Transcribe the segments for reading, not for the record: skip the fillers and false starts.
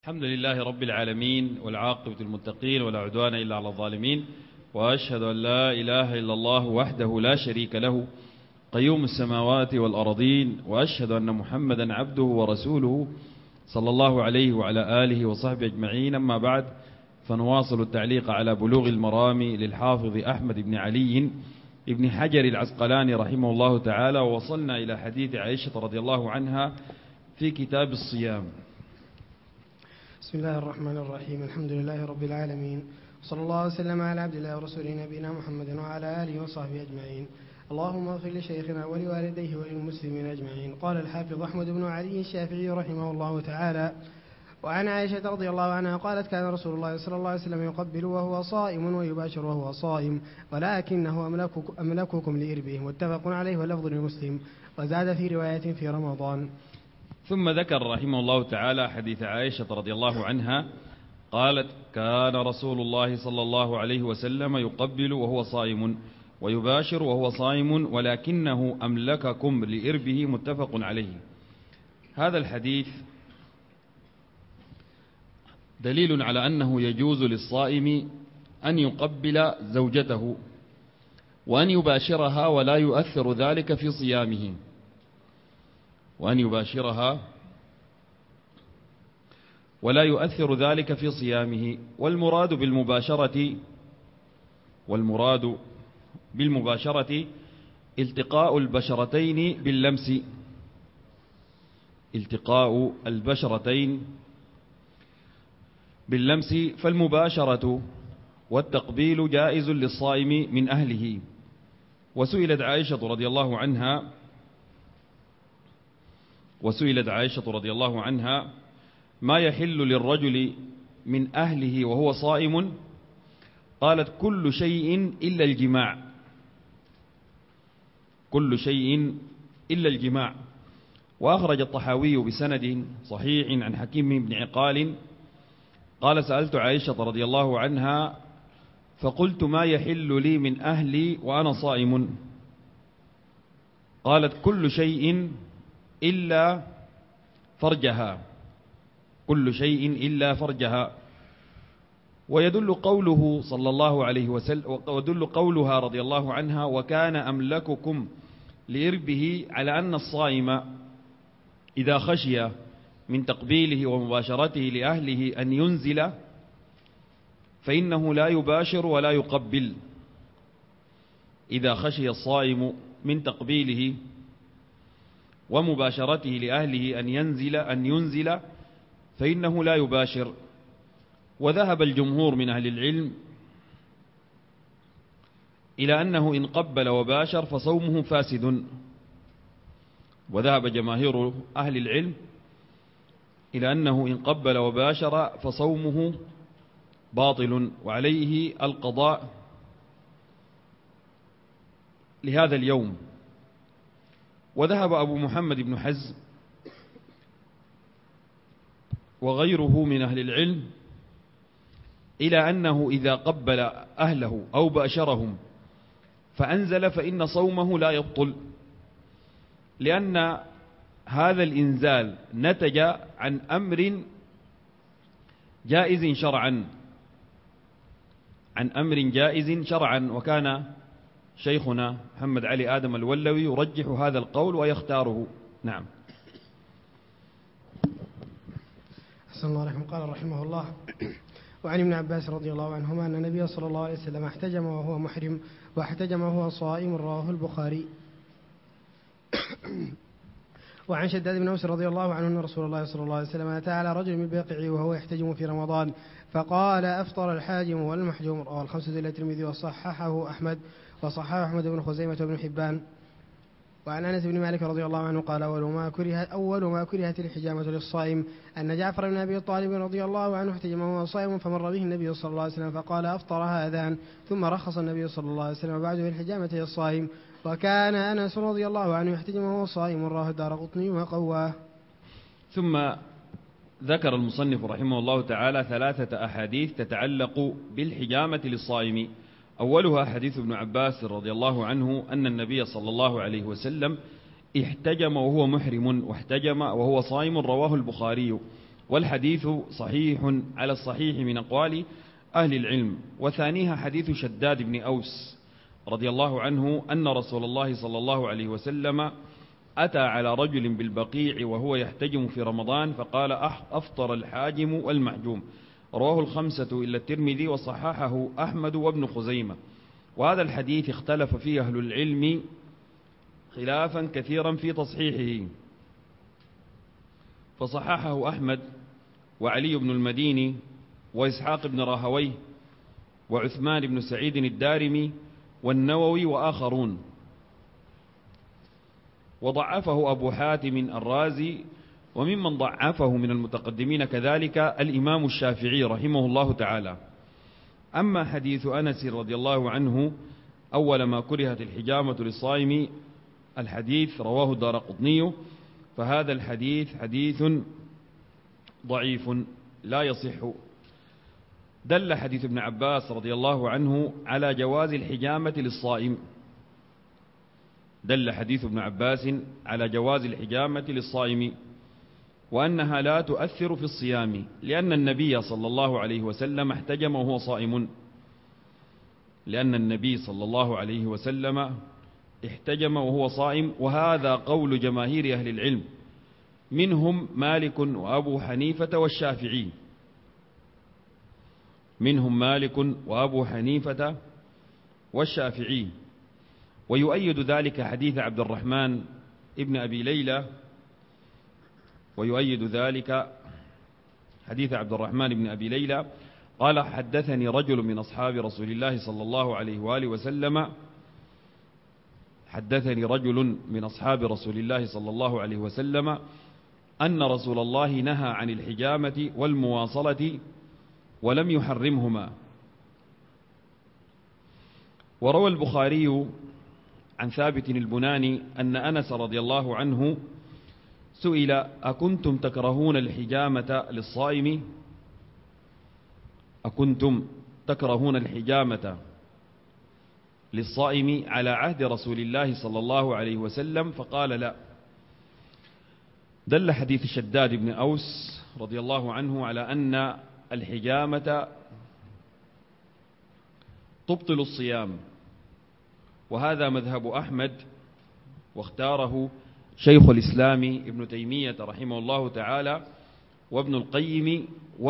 الحمد لله رب العالمين والعاقبة للمتقين ولا عدوان إلا على الظالمين، وأشهد أن لا إله إلا الله وحده لا شريك له قيوم السماوات والأرضين، وأشهد أن محمدا عبده ورسوله صلى الله عليه وعلى آله وصحبه أجمعين. أما بعد، فنواصل التعليق على بلوغ المرام للحافظ أحمد بن علي ابن حجر العسقلاني رحمه الله تعالى، ووصلنا إلى حديث عائشة رضي الله عنها في كتاب الصيام. بسم الله الرحمن الرحيم. الحمد لله رب العالمين، صلى الله وسلم على عبد الله ورسوله نبينا محمد وعلى آله وصحبه أجمعين. اللهم اغفر لشيخنا ولوالديه وللمسلمين أجمعين. قال الحافظ أحمد بن علي الشافعي رحمه الله تعالى: وعن عائشة رضي الله عنها قالت: كان رسول الله صلى الله عليه وسلم يقبل وهو صائم ويباشر وهو صائم، ولكنه أملككم لإربه. متفق عليه واللفظ لمسلم، وزاد في رواية في رمضان. ثم ذكر رحمه الله تعالى حديث عائشة رضي الله عنها قالت: كان رسول الله صلى الله عليه وسلم يقبل وهو صائم ويباشر وهو صائم، ولكنه أملككم لإربه. متفق عليه. هذا الحديث دليل على أنه يجوز للصائم أن يقبل زوجته وأن يباشرها ولا يؤثر ذلك في صيامه، وأن يباشرها ولا يؤثر ذلك في صيامه. والمراد بالمباشرة التقاء البشرتين باللمس، التقاء البشرتين باللمس. فالمباشرة والتقبيل جائز للصائم من أهله. وسئلت عائشة رضي الله عنها ما يحل للرجل من أهله وهو صائم؟ قالت: كل شيء إلا الجماع، كل شيء إلا الجماع. وأخرج الطحاوي بسند صحيح عن حكيم بن عقال قال: سألت عائشة رضي الله عنها فقلت: ما يحل لي من أهلي وأنا صائم؟ قالت: كل شيء إلا فرجها، كل شيء إلا فرجها. ويدل قوله صلى الله عليه وسلم، ويدل قولها رضي الله عنها: وكان أملككم لإربه، على أن الصائم إذا خشي من تقبيله ومباشرته لأهله أن ينزل فإنه لا يباشر ولا يقبل. إذا خشي الصائم من تقبيله ومباشرته لأهله أن ينزل فإنه لا يباشر. وذهب الجمهور من أهل العلم إلى أنه إن قبل وباشر فصومه فاسد، وذهب جماهير أهل العلم إلى أنه إن قبل وباشر فصومه باطل وعليه القضاء لهذا اليوم. وذهب أبو محمد بن حزم وغيره من أهل العلم إلى أنه إذا قبل أهله أو باشرهم فأنزل فإن صومه لا يبطل، لأن هذا الإنزال نتج عن أمر جائز شرعا، وكان شيخنا محمد علي آدم الولوي يرجح هذا القول ويختاره. نعم. أحسن الله عليكم. قال رحمه الله: وعن ابن عباس رضي الله عنهما أن النبي صلى الله عليه وسلم احتجم وهو محرم واحتجم وهو صائم، رواه البخاري. وعن شداد بن أوس رضي الله عنه أن رسول الله صلى الله عليه وسلم أتى على رجل من بقيع وهو يحتجم في رمضان فقال: أفطر الحاجم والمحجوم. رواه الخمسة إلا الترمذي وصححه أحمد بن خزيمة وابن حبان. وعن أنس بن مالك رضي الله عنه قال: أول ما كرهت الحجامة للصائم أن جعفر بن أبي طالب رضي الله عنه احتجم وهو صائم فمر به النبي صلى الله عليه وسلم فقال: أفطر هذان، ثم رخص النبي صلى الله عليه وسلم بعد بالحجامة للصائم. وكان أنس رضي الله عنه يحتجم وهو صائم، رواه الدارقطني وقواه. ثم ذكر المصنف رحمه الله تعالى 3 أحاديث تتعلق بالحجامة للصائم. أولها حديث ابن عباس رضي الله عنه أن النبي صلى الله عليه وسلم احتجم وهو محرم واحتجم وهو صائم، رواه البخاري. والحديث صحيح على الصحيح من أقوال أهل العلم. وثانيها حديث شداد بن أوس رضي الله عنه أن رسول الله صلى الله عليه وسلم أتى على رجل بالبقيع وهو يحتجم في رمضان فقال أفطر الحاجم والمحجوم. رواه الخمسة إلا الترمذي وصححه أحمد وابن خزيمة. وهذا الحديث اختلف فيه أهل العلم خلافا كثيرا في تصحيحه، فصححه أحمد وعلي بن المديني وإسحاق بن راهويه وعثمان بن سعيد الدارمي والنووي وآخرون، وضعفه أبو حاتم الرازي، وممن ضعفه من المتقدمين كذلك الإمام الشافعي رحمه الله تعالى. أما حديث أنس رضي الله عنه أول ما كرهت الحجامة للصائم الحديث رواه الدارقطني، فهذا الحديث حديث ضعيف لا يصح. دل حديث ابن عباس رضي الله عنه على جواز الحجامة للصائم، دل حديث ابن عباس على جواز الحجامة للصائم وأنها لا تؤثر في الصيام، لأن النبي صلى الله عليه وسلم احتجم وهو صائم، لأن النبي صلى الله عليه وسلم احتجم وهو صائم. وهذا قول جماهير أهل العلم، منهم مالك وأبو حنيفة والشافعي، منهم مالك وأبو حنيفة والشافعي. ويؤيد ذلك حديث عبد الرحمن ابن أبي ليلى، ويؤيد ذلك حديث عبد الرحمن بن أبي ليلى قال حدثني رجل من أصحاب رسول الله صلى الله عليه وآله وسلم، حدثني رجل من أصحاب رسول الله صلى الله عليه وسلم أن رسول الله نهى عن الحجامة والمواصلة ولم يحرمهما. وروى البخاري عن ثابت البناني أن أنس رضي الله عنه سئل أكنتم تكرهون الحجامة للصائم؟ أكنتم تكرهون الحجامة للصائم على عهد رسول الله صلى الله عليه وسلم؟ فقال لا. دل حديث شداد بن أوس رضي الله عنه على أن الحجامة تبطل الصيام، وهذا مذهب أحمد واختاره شيخ الإسلام ابن تيمية رحمه الله تعالى وابن القيم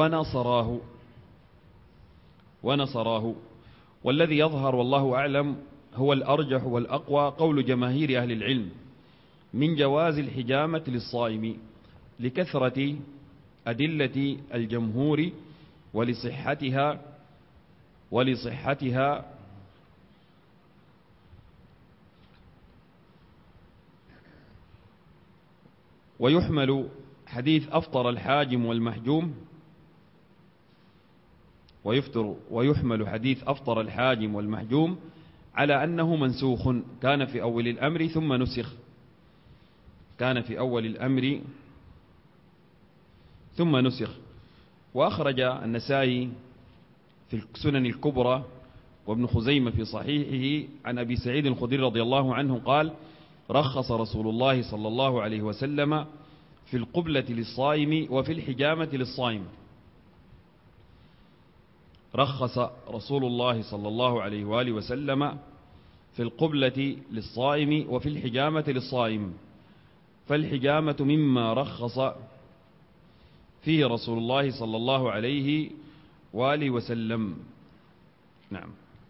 ونصراه. والذي يظهر والله أعلم هو الأرجح والأقوى قول جماهير أهل العلم من جواز الحجامة للصائم لكثرة أدلة الجمهور ولصحتها ويحمل حديث أفطر الحاجم والمحجوم ويحمل حديث أفطر الحاجم والمحجوم على أنه منسوخ، كان في أول الأمر ثم نسخ، كان في أول الأمر ثم نسخ. وأخرج النسائي في السنن الكبرى وابن خزيمة في صحيحه عن أبي سعيد الخدري رضي الله عنه قال رخص رسول الله صلى الله عليه وسلم في القبلة للصائم وفي الحجامة للصائم. رخص رسول الله صلى الله عليه وآله وسلم في القبلة للصائم وفي الحجامة للصائم، فالحجامة مما رخص فيه رسول الله صلى الله عليه وآله وسلم. نعم.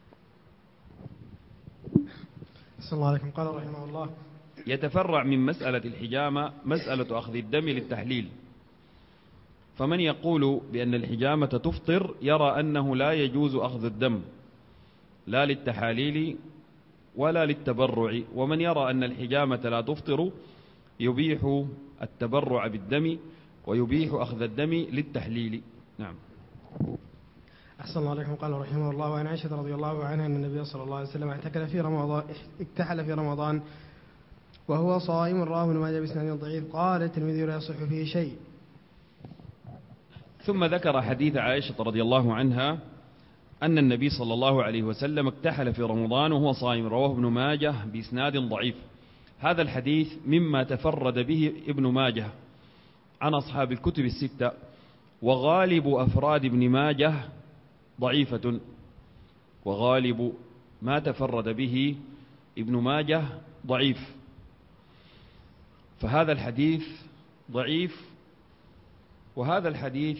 صلى الله عليكم. قال رحمه الله يتفرع من مسألة الحجامة مسألة أخذ الدم للتحليل، فمن يقول بأن الحجامة تفطر يرى أنه لا يجوز أخذ الدم لا للتحاليل ولا للتبرع، ومن يرى أن الحجامة لا تفطر يبيح التبرع بالدم ويبيح أخذ الدم للتحليل. نعم. أحسن الله عليكم. قال رحمه الله وعن عائشة رضي الله عنها أن النبي صلى الله عليه وسلم اكتحل في رمضان وهو صائم، رواه ابن ماجه بإسناد ضعيف. قال الترمذي لا يصح فيه شيء. ثم ذكر حديث عائشة رضي الله عنها أن النبي صلى الله عليه وسلم اكتحل في رمضان وهو صائم، رواه ابن ماجه بإسناد ضعيف. هذا الحديث مما تفرد به ابن ماجه عن أصحاب الكتب الستة، وغالب أفراد ابن ماجه ضعيفة، وغالب ما تفرد به ابن ماجه ضعيف، فهذا الحديث ضعيف. وهذا الحديث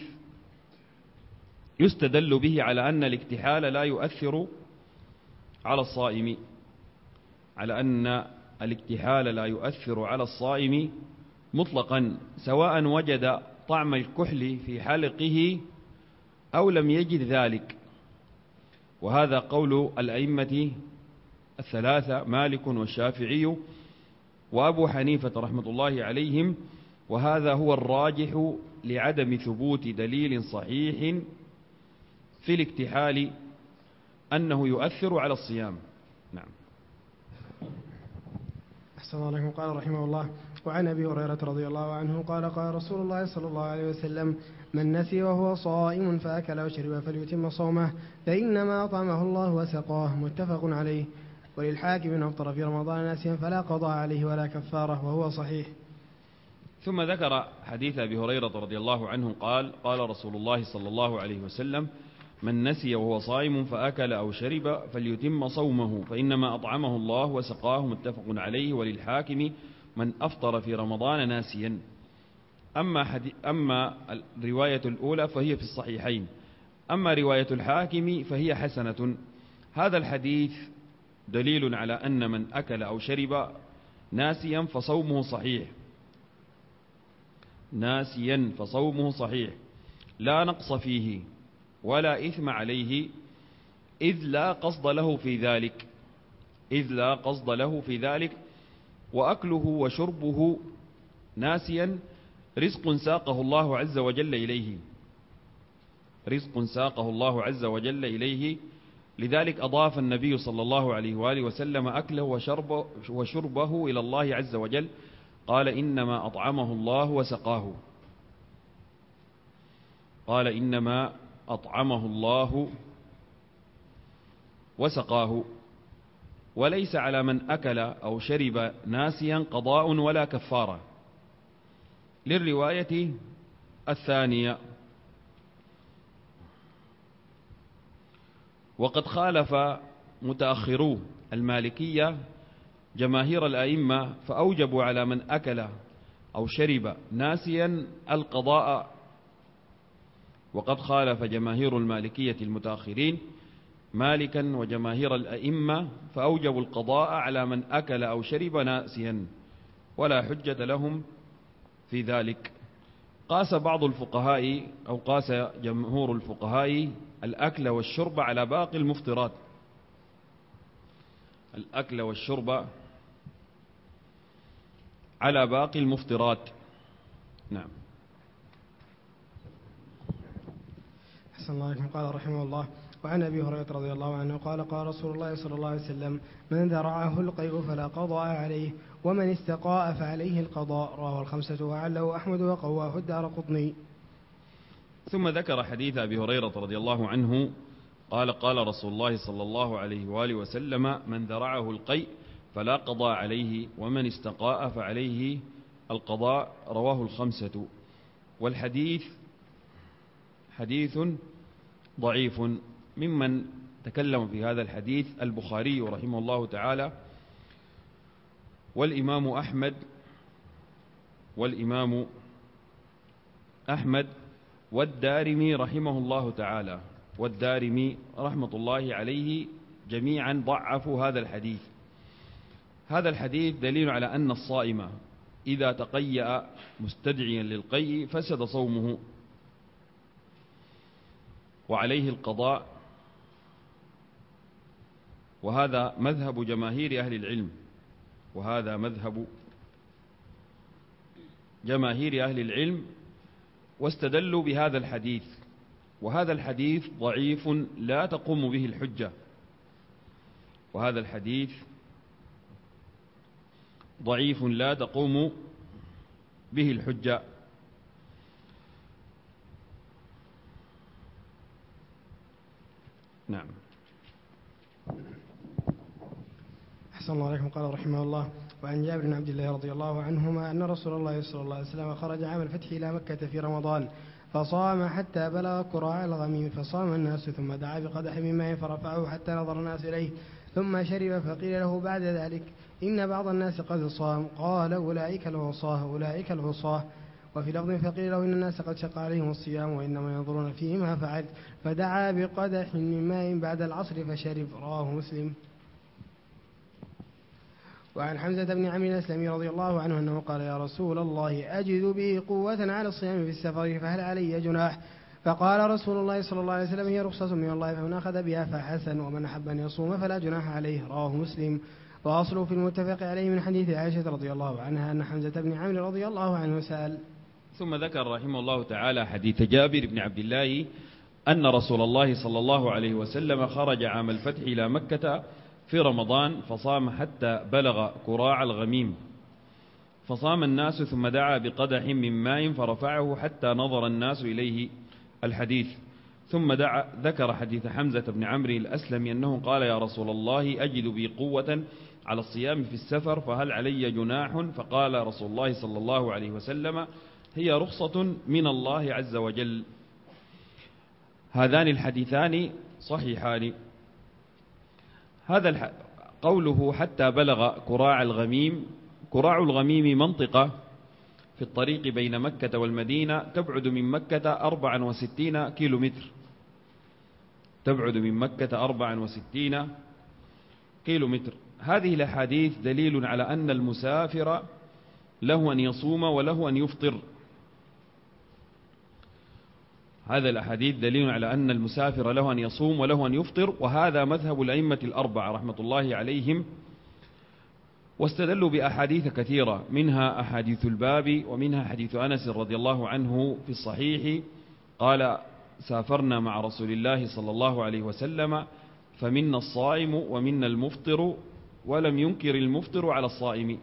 يستدل به على أن الاكتحال لا يؤثر على الصائم، على أن الاكتحال لا يؤثر على الصائم مطلقا، سواء وجد طعم الكحل في حلقه أو لم يجد ذلك. وهذا قول الأئمة الثلاثة مالك والشافعي وأبو حنيفة رحمة الله عليهم، وهذا هو الراجح لعدم ثبوت دليل صحيح في الاكتحال أنه يؤثر على الصيام. نعم. أحسن الله عليكم. قال رحمه الله: وعن أبي هريرة رضي الله عنه قال: قال رسول الله صلى الله عليه وسلم: من نسي وهو صائم فأكل وشرب فليتم صومه فإنما أطعمه الله وسقاه. متفق عليه. وللحاكم من أفطر في رمضان ناسيا فلا قضاء عليه ولا كفارة، وهو صحيح. ثم ذكر حديث أبي هريرة رضي الله عنه قال: قال رسول الله صلى الله عليه وسلم: من نسي وهو صائم فأكل أو شرب فليتم صومه فإنما أطعمه الله وسقاه. متفق عليه. وللحاكم من أفطر في رمضان ناسيا. أما الرواية الأولى فهي في الصحيحين، أما رواية الحاكم فهي حسنة. هذا الحديث دليل على أن من أكل أو شرب ناسيا فصومه صحيح، ناسيا فصومه صحيح، لا نقص فيه ولا إثم عليه، إذ لا قصد له في ذلك، وأكله وشربه ناسيا رزق ساقه الله عز وجل إليه، لذلك أضاف النبي صلى الله عليه وآله وسلم أكله وشربه إلى الله عز وجل، قال: إنما أطعمه الله وسقاه. قال: إنما أطعمه الله وسقاه. وليس على من أكل أو شرب ناسيا قضاء ولا كفارة، للرواية الثانية. وقد خالف متأخرو المالكية جماهير الأئمة فأوجبوا على من أكل أو شرب ناسيا القضاء. وقد خالف جماهير المالكية المتأخرين مالكا وجماهير الأئمة فأوجبوا القضاء على من أكل أو شرب ناسيا، ولا حجة لهم في ذلك. قاس بعض الفقهاء أو قاس جمهور الفقهاء الأكل والشرب على باقي المفطرات، الأكل والشرب على باقي المفطرات. نعم. أحسن الله عليكم. قال رحمه الله: وعن أبي هريرة رضي الله عنه قال: قال رسول الله صلى الله عليه وسلم: من ذرعه القيء فلا قضاء عليه، ومن استقاء فعليه القضاء. رواه الخمسة وعله أحمد وقواه الدارقطني. ثم ذكر حديث أبي هريرة رضي الله عنه قال: قال رسول الله صلى الله عليه وآله وسلم: من ذرعه القيء فلا قضاء عليه، ومن استقاء فعليه القضاء. رواه الخمسة. والحديث حديث ضعيف. ممن تكلم في هذا الحديث البخاري رحمه الله تعالى، والإمام أحمد والدارمي رحمه الله تعالى، والدارمي رحمة الله عليه، جميعا ضعفوا هذا الحديث. هذا الحديث دليل على أن الصائم إذا تقيأ مستدعيا للقيء فسد صومه وعليه القضاء، وهذا مذهب جماهير أهل العلم، وهذا مذهب جماهير أهل العلم، واستدلوا بهذا الحديث. وهذا الحديث ضعيف لا تقوم به الحجة، وهذا الحديث ضعيف لا تقوم به الحجة. نعم. أحسن الله عليكم. قال رحمه الله: وعن جابر بن عبد الله رضي الله عنهما أن رسول الله صلى الله عليه وسلم خرج عام الفتح إلى مكة في رمضان، فصام حتى بلغ كراع الغميم، فصام الناس ثم دعا بقدح من ماء فرفعه حتى نظر الناس إليه ثم شرب، فقيل له بعد ذلك إن بعض الناس قد صام، قال أولئك العصاة. وفي لفظ فقيل له إن الناس قد شق عليهم الصيام وإنما ينظرون فيه ما فعلت، فدعا بقدح من ماء بعد العصر فشرب، رواه مسلم. وعن حمزة بن عمرو الأسلمي رضي الله عنه أنه قال يا رسول الله أجد به قوة على الصيام في السفر فهل علي جناح؟ فقال رسول الله صلى الله عليه وسلم هي رخصة من الله فمن أخذ بها فحسن، ومن أحب أن يصوم فلا جناح عليه، رواه مسلم. وأصله في المتفق عليه من حديث عائشة رضي الله عنها أن حمزة بن عمرو رضي الله عنه سأل. ثم ذكر رحمه الله تعالى حديث جابر بن عبد الله أن رسول الله صلى الله عليه وسلم خرج عام الفتح إلى مكة في رمضان فصام حتى بلغ كراع الغميم، فصام الناس ثم دعا بقدح من ماء فرفعه حتى نظر الناس إليه الحديث. ثم ذكر حديث حمزة بن عمرو الأسلمي أنه قال يا رسول الله أجد بي قوة على الصيام في السفر فهل علي جناح؟ فقال رسول الله صلى الله عليه وسلم هي رخصة من الله عز وجل. هذان الحديثان صحيحان. هذا قوله حتى بلغ كراع الغميم، كراع الغميم منطقة في الطريق بين مكة والمدينة تبعد من مكة 64 كيلومتر، تبعد من مكة 64 كيلومتر. هذه الأحاديث دليل على أن المسافر له أن يصوم وله أن يفطر. هذا الأحاديث دليل على أن المسافر له أن يصوم وله أن يفطر، وهذا مذهب الأئمة الأربعة رحمة الله عليهم، واستدلوا بأحاديث كثيرة منها أحاديث الباب ومنها حديث أنس رضي الله عنه في الصحيح قال سافرنا مع رسول الله صلى الله عليه وسلم فمنا الصائم ومنا المفطر ولم ينكر المفطر على الصائم.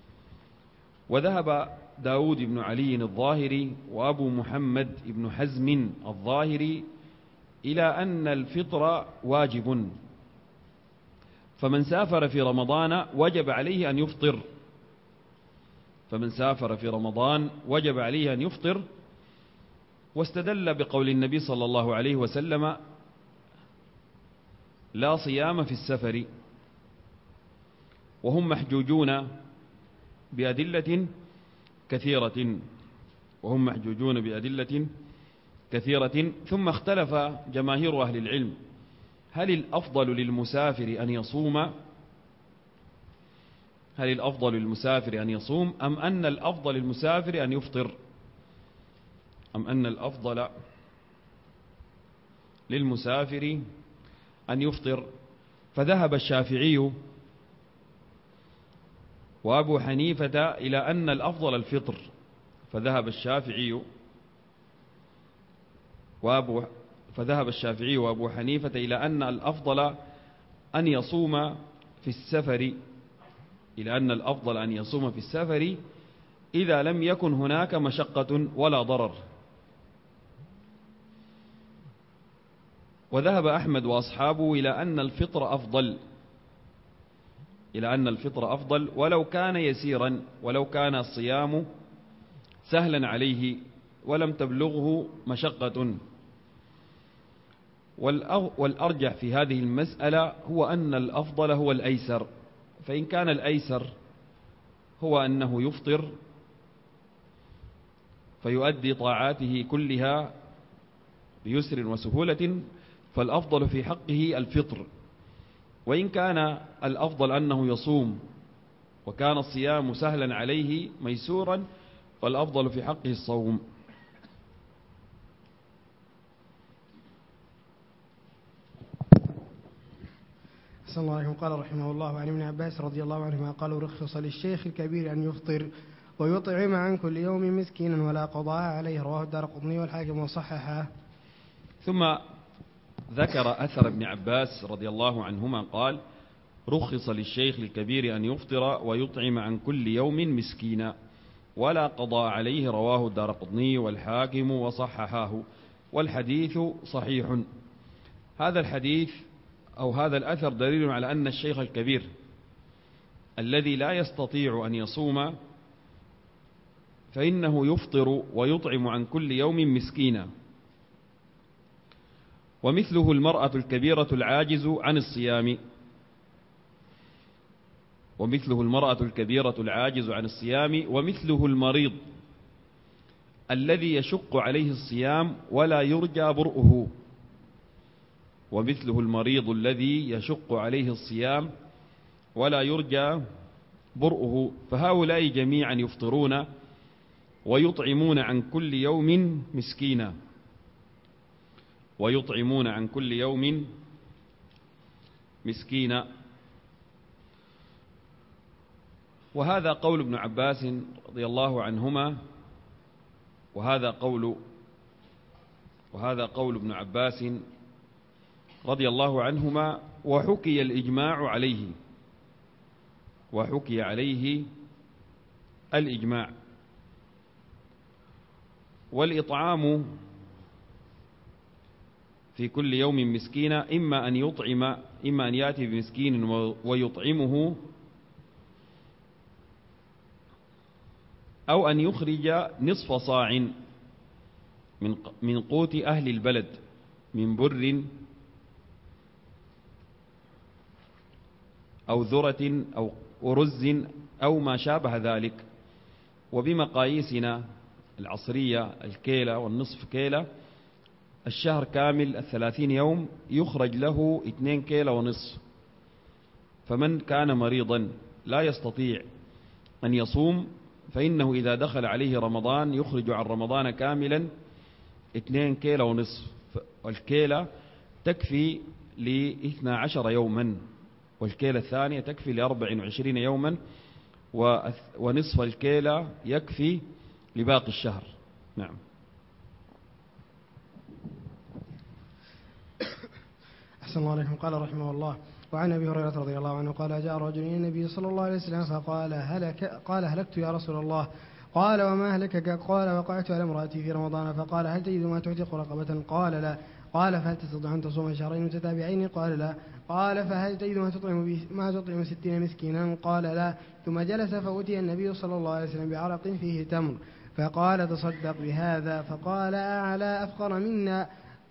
وذهب داود بن علي الظاهري وأبو محمد بن حزم الظاهري إلى أن الفطر واجب، فمن سافر في رمضان وجب عليه أن يفطر، فمن سافر في رمضان وجب عليه أن يفطر. واستدل بقول النبي صلى الله عليه وسلم لا صيام في السفر، وهم محجوجون بأدلة كثيرة، وهم محجوجون بأدلة كثيرة. ثم اختلف جماهير أهل العلم هل الأفضل للمسافر أن يصوم، هل الأفضل للمسافر أن يصوم أم أن الأفضل للمسافر أن يفطر، أم أن الأفضل للمسافر أن يفطر. فذهب الشافعي وأبو حنيفة إلى أن الأفضل الفطر، فذهب الشافعي وأبو حنيفة إلى أن الأفضل أن يصوم في السفر، إلى أن الأفضل أن يصوم في السفر إذا لم يكن هناك مشقة ولا ضرر. وذهب أحمد وأصحابه إلى أن الفطر أفضل، إلى أن الفطر أفضل ولو كان يسيرا، ولو كان الصيام سهلا عليه ولم تبلغه مشقة. والأرجح في هذه المسألة هو أن الأفضل هو الأيسر، فإن كان الأيسر هو أنه يفطر فيؤدي طاعاته كلها بيسر وسهولة فالأفضل في حقه الفطر، وإن كان الأفضل أنه يصوم وكان الصيام سهلا عليه ميسورا فالأفضل في حقه الصوم. صلى الله عليه وسلم. قال رحمه الله عن ابن عباس رضي الله عنهما قالوا رخص للشيخ الكبير أن يفطر ويطعم عن كل يوم مسكينا ولا قضاء عليه، رواه الدارقطني والحاكم وصححه. ثم ذكر أثر ابن عباس رضي الله عنهما قال رخص للشيخ الكبير أن يفطر ويطعم عن كل يوم مسكينا ولا قضاء عليه، رواه الدارقطني والحاكم وصححه، والحديث صحيح. هذا الحديث أو هذا الأثر دليل على أن الشيخ الكبير الذي لا يستطيع أن يصوم فإنه يفطر ويطعم عن كل يوم مسكينا. ومثله المرأة الكبيرة العاجز عن الصيام، ومثله المرأة الكبيرة العاجز عن الصيام، ومثله المريض الذي يشق عليه الصيام ولا يرجى برؤه، ومثله المريض الذي يشق عليه الصيام ولا يرجى برؤه، فهؤلاء جميعا يفطرون ويطعمون عن كل يوم مسكينا، ويطعمون عن كل يوم مسكينا. وهذا قول ابن عباس رضي الله عنهما، وهذا قول ابن عباس رضي الله عنهما، وحكي الإجماع عليه، وحكي عليه الإجماع. والإطعام في كل يوم مسكينا إما أن يأتي بمسكين ويطعمه، أو أن يخرج نصف صاع من قوت أهل البلد من بر أو ذرة أو أرز أو ما شابه ذلك. وبمقاييسنا العصرية الكيلة والنصف كيلة، الشهر كامل 30 يوم يخرج له 2 كيلة ونصف. فمن كان مريضا لا يستطيع أن يصوم فإنه إذا دخل عليه رمضان يخرج عن رمضان كاملا 2 كيلة ونصف، والكيلة تكفي ل12 يوما، والكيلة الثانية تكفي ل24 يوما، ونصف الكيلة يكفي لباقي الشهر. نعم. أحسن الله عليكم. قال رحمه الله: وعن أبي هريرة رضي الله عنه قال: جاء رجل إلى النبي صلى الله عليه وسلم فقال: هلكت يا رسول الله. قال: وما أهلكك؟ قال: وقعت على امرأتي في رمضان. فقال: هل تجد ما تعتق رقبة؟ قال: لا. قال: فهل تستطيع أن تصوم شهرين متتابعين؟ قال: لا. قال: فهل تجد ما تطعم 60 مسكينا؟ قال: لا. ثم جلس فأتي النبي صلى الله عليه وسلم بعرق فيه تمر، فقال: تصدق بهذا. فقال: أعلى أفقر منا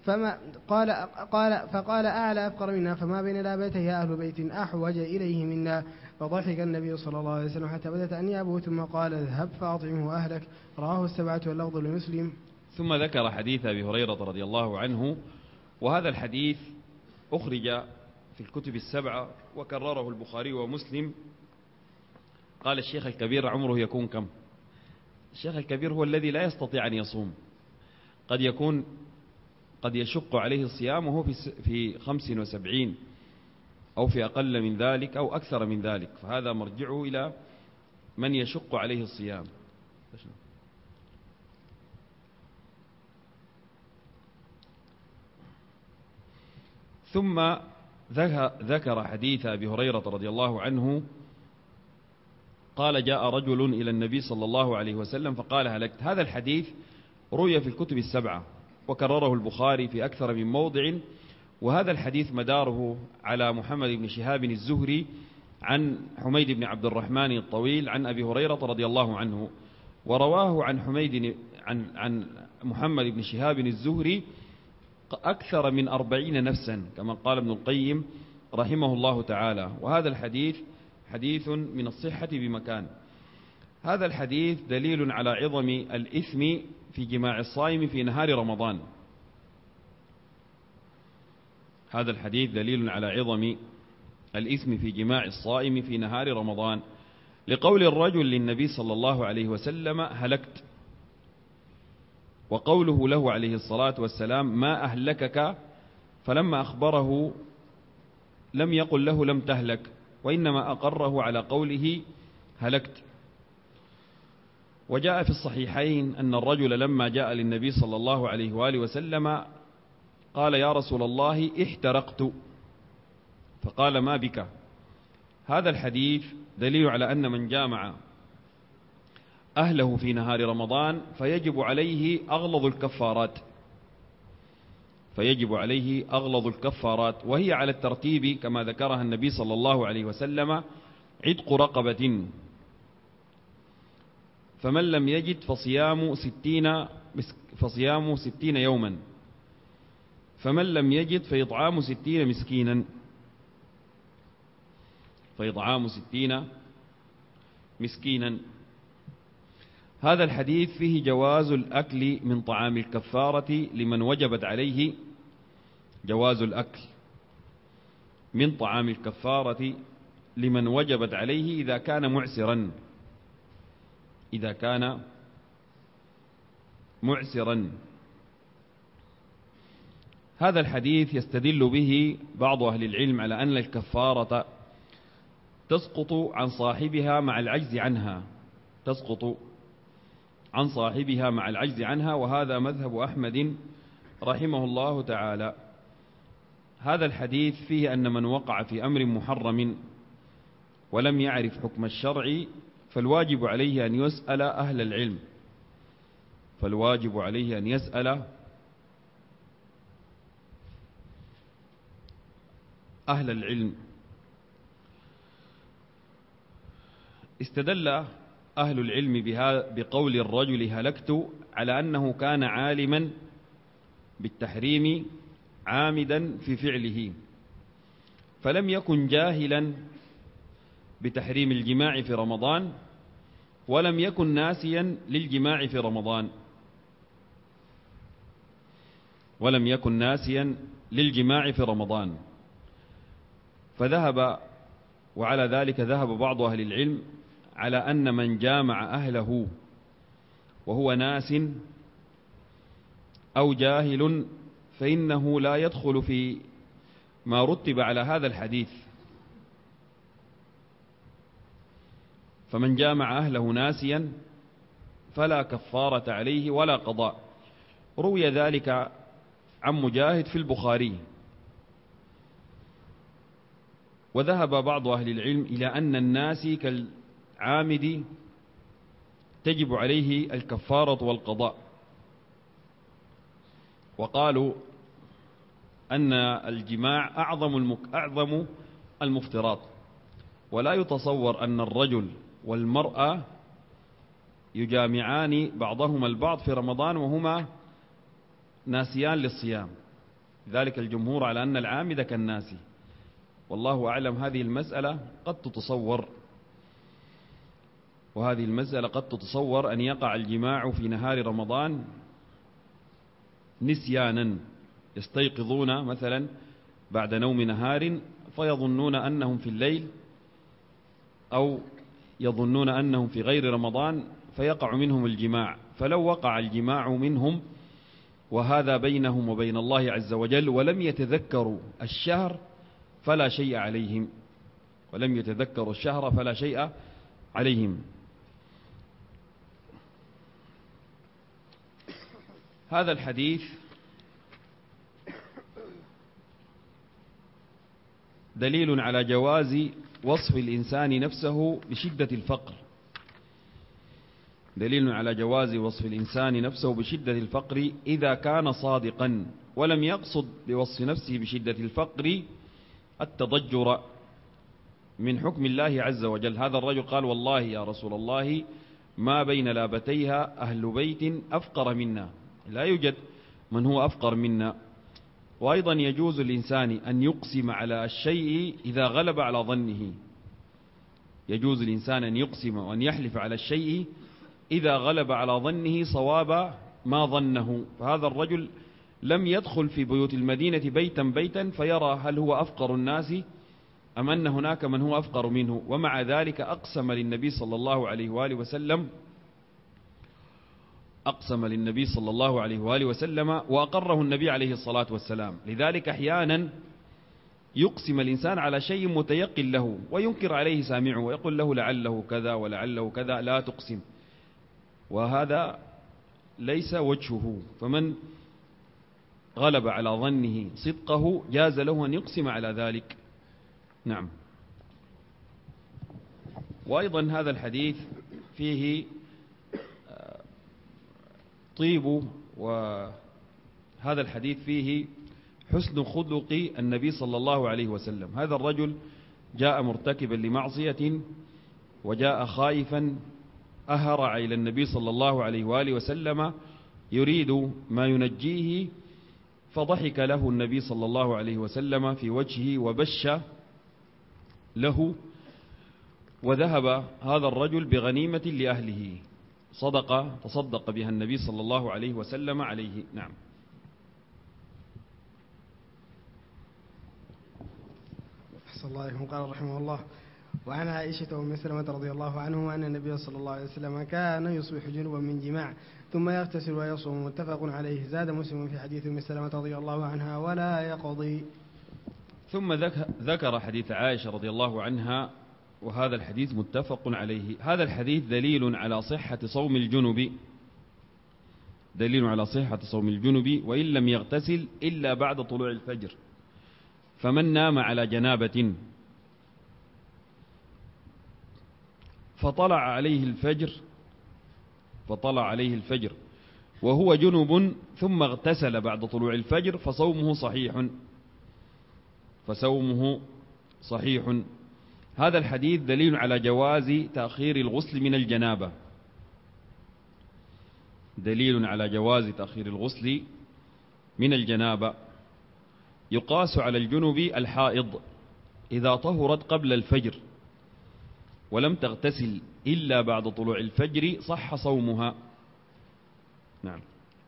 فقال: أعلى أفقر منا فما بين لابتيه أهل بيت أحوج إليه منا. فضحك النبي صلى الله عليه وسلم حتى بدت أنيابه، ثم قال: اذهب فأطعمه أهلك. رواه 7 واللفظ لمسلم. ثم ذكر حديث أبي هريرة رضي الله عنه، وهذا الحديث أخرج في الكتب 7 وكرره البخاري ومسلم. قال الشيخ الكبير عمره يكون كم؟ الشيخ الكبير هو الذي لا يستطيع أن يصوم، قد يشق عليه الصيام وهو في 75 أو في أقل من ذلك أو أكثر من ذلك، فهذا مرجعه إلى من يشق عليه الصيام. ثم ذكر حديث أبي هريرة رضي الله عنه قال: جاء رجل إلى النبي صلى الله عليه وسلم فقال: هلكت. هذا الحديث روي في الكتب 7 وكرره البخاري في أكثر من موضع، وهذا الحديث مداره على محمد بن شهاب الزهري عن حميد بن عبد الرحمن الطويل عن أبي هريرة رضي الله عنه، ورواه عن محمد بن شهاب الزهري أكثر من 40 نفسا كما قال ابن القيم رحمه الله تعالى. وهذا الحديث حديث من الصحة بمكان. هذا الحديث دليل على عظم الإثم في جماع الصائم في نهار رمضان. هذا الحديث دليل على عظم الإثم في جماع الصائم في نهار رمضان، لقول الرجل للنبي صلى الله عليه وسلم: هلكت. وقوله له عليه الصلاة والسلام: ما أهلكك؟ فلما أخبره لم يقل له لم تهلك، وإنما أقره على قوله هلكت. وجاء في الصحيحين أن الرجل لما جاء للنبي صلى الله عليه وآله وسلم قال: يا رسول الله احترقت. فقال: ما بك؟ هذا الحديث دليل على أن من جامع أهله في نهار رمضان فيجب عليه أغلظ الكفارات، وهي على الترتيب كما ذكرها النبي صلى الله عليه وسلم: عتق رقبة، فمن لم يجد فصيام 60 يوما، فمن لم يجد فإطعام 60 مسكينا، فإطعام 60 مسكينا. هذا الحديث فيه جواز الأكل من طعام الكفارة لمن وجبت عليه، جواز الأكل من طعام الكفارة لمن وجبت عليه إذا كان معسرا، إذا كان معسرا. هذا الحديث يستدل به بعض أهل العلم على أن الكفارة تسقط عن صاحبها مع العجز عنها، تسقط عن صاحبها مع العجز عنها، وهذا مذهب أحمد رحمه الله تعالى. هذا الحديث فيه أن من وقع في أمر محرم ولم يعرف حكم الشرع فالواجب عليه أن يسأل أهل العلم، فالواجب عليه أن يسأل أهل العلم. استدل أهل العلم بقول الرجل هلكت على أنه كان عالما بالتحريم عامدا في فعله، فلم يكن جاهلا بتحريم الجماع في رمضان، ولم يكن ناسيا للجماع في رمضان، ولم يكن ناسيا للجماع في رمضان. فذهب، وعلى ذلك ذهب بعض أهل العلم على أن من جامع أهله وهو ناس أو جاهل فإنه لا يدخل في ما رتب على هذا الحديث. فمن جامع أهله ناسيا فلا كفارة عليه ولا قضاء. روي ذلك عن مجاهد في البخاري. وذهب بعض أهل العلم إلى أن الناسي كالعامد تجب عليه الكفارة والقضاء، وقالوا أن الجماع أعظم المفترات، ولا يتصور أن الرجل والمرأة يجامعان بعضهما البعض في رمضان وهما ناسيان للصيام. ذلك الجمهور على أن العامد كالناسي، والله أعلم هذه المسألة قد تتصور، وهذه المسألة قد تتصور أن يقع الجماع في نهار رمضان نسيانا، يستيقظون مثلا بعد نوم نهار فيظنون أنهم في الليل، أو يظنون أنهم في غير رمضان فيقع منهم الجماع. فلو وقع الجماع منهم وهذا بينهم وبين الله عز وجل ولم يتذكروا الشهر فلا شيء عليهم، ولم يتذكروا الشهر فلا شيء عليهم. هذا الحديث دليل على جواز وصف الإنسان نفسه بشدة الفقر، دليل على جواز وصف الإنسان نفسه بشدة الفقر إذا كان صادقا ولم يقصد بوصف نفسه بشدة الفقر التضجر من حكم الله عز وجل. هذا الرجل قال والله يا رسول الله ما بين لابتيها أهل بيت أفقر منا، لا يوجد من هو أفقر منا. وأيضا يجوز الإنسان أن يقسم على الشيء إذا غلب على ظنه، يجوز الإنسان أن يقسم وأن يحلف على الشيء إذا غلب على ظنه صواب ما ظنه. فهذا الرجل لم يدخل في بيوت المدينة بيتا بيتا فيرى هل هو أفقر الناس أم أن هناك من هو أفقر منه، ومع ذلك أقسم للنبي صلى الله عليه وآله وسلم، أقسم للنبي صلى الله عليه وآله وسلم وأقره النبي عليه الصلاة والسلام. لذلك أحيانا يقسم الإنسان على شيء متيقن له وينكر عليه سامعه ويقول له لعله كذا ولعله كذا، لا تقسم، وهذا ليس وجهه. فمن غلب على ظنه صدقه جاز له أن يقسم على ذلك. نعم. وأيضا هذا الحديث فيه طيب، وهذا الحديث فيه حسن خلق النبي صلى الله عليه وسلم. هذا الرجل جاء مرتكبا لمعصية وجاء خائفا أهرع إلى النبي صلى الله عليه وآله وسلم يريد ما ينجيه، فضحك له النبي صلى الله عليه وسلم في وجهه وبش له، وذهب هذا الرجل بغنيمة لأهله تصدق بها النبي صلى الله عليه وسلم عليه. نعم. أحسن الله عليكم. قال رحمه الله: وعن عائشة وأم سلمة رضي الله عنهما أن النبي صلى الله عليه وسلم كان يصبح جنبا من جماع ثم يغتسل ويصوم، متفق عليه. زاد مسلم في حديث أم سلمة رضي الله عنها: ولا يقضي. ثم ذكر حديث عائشة رضي الله عنها، وهذا الحديث متفق عليه. هذا الحديث دليل على صحة صوم الجنب وإن لم يغتسل إلا بعد طلوع الفجر. فمن نام على جنابة فطلع عليه الفجر وهو جنب ثم اغتسل بعد طلوع الفجر فصومه صحيح. هذا الحديث دليل على جواز تأخير الغسل من الجنابة. يقاس على الجنب الحائض إذا طهرت قبل الفجر ولم تغتسل إلا بعد طلوع الفجر صح صومها. نعم.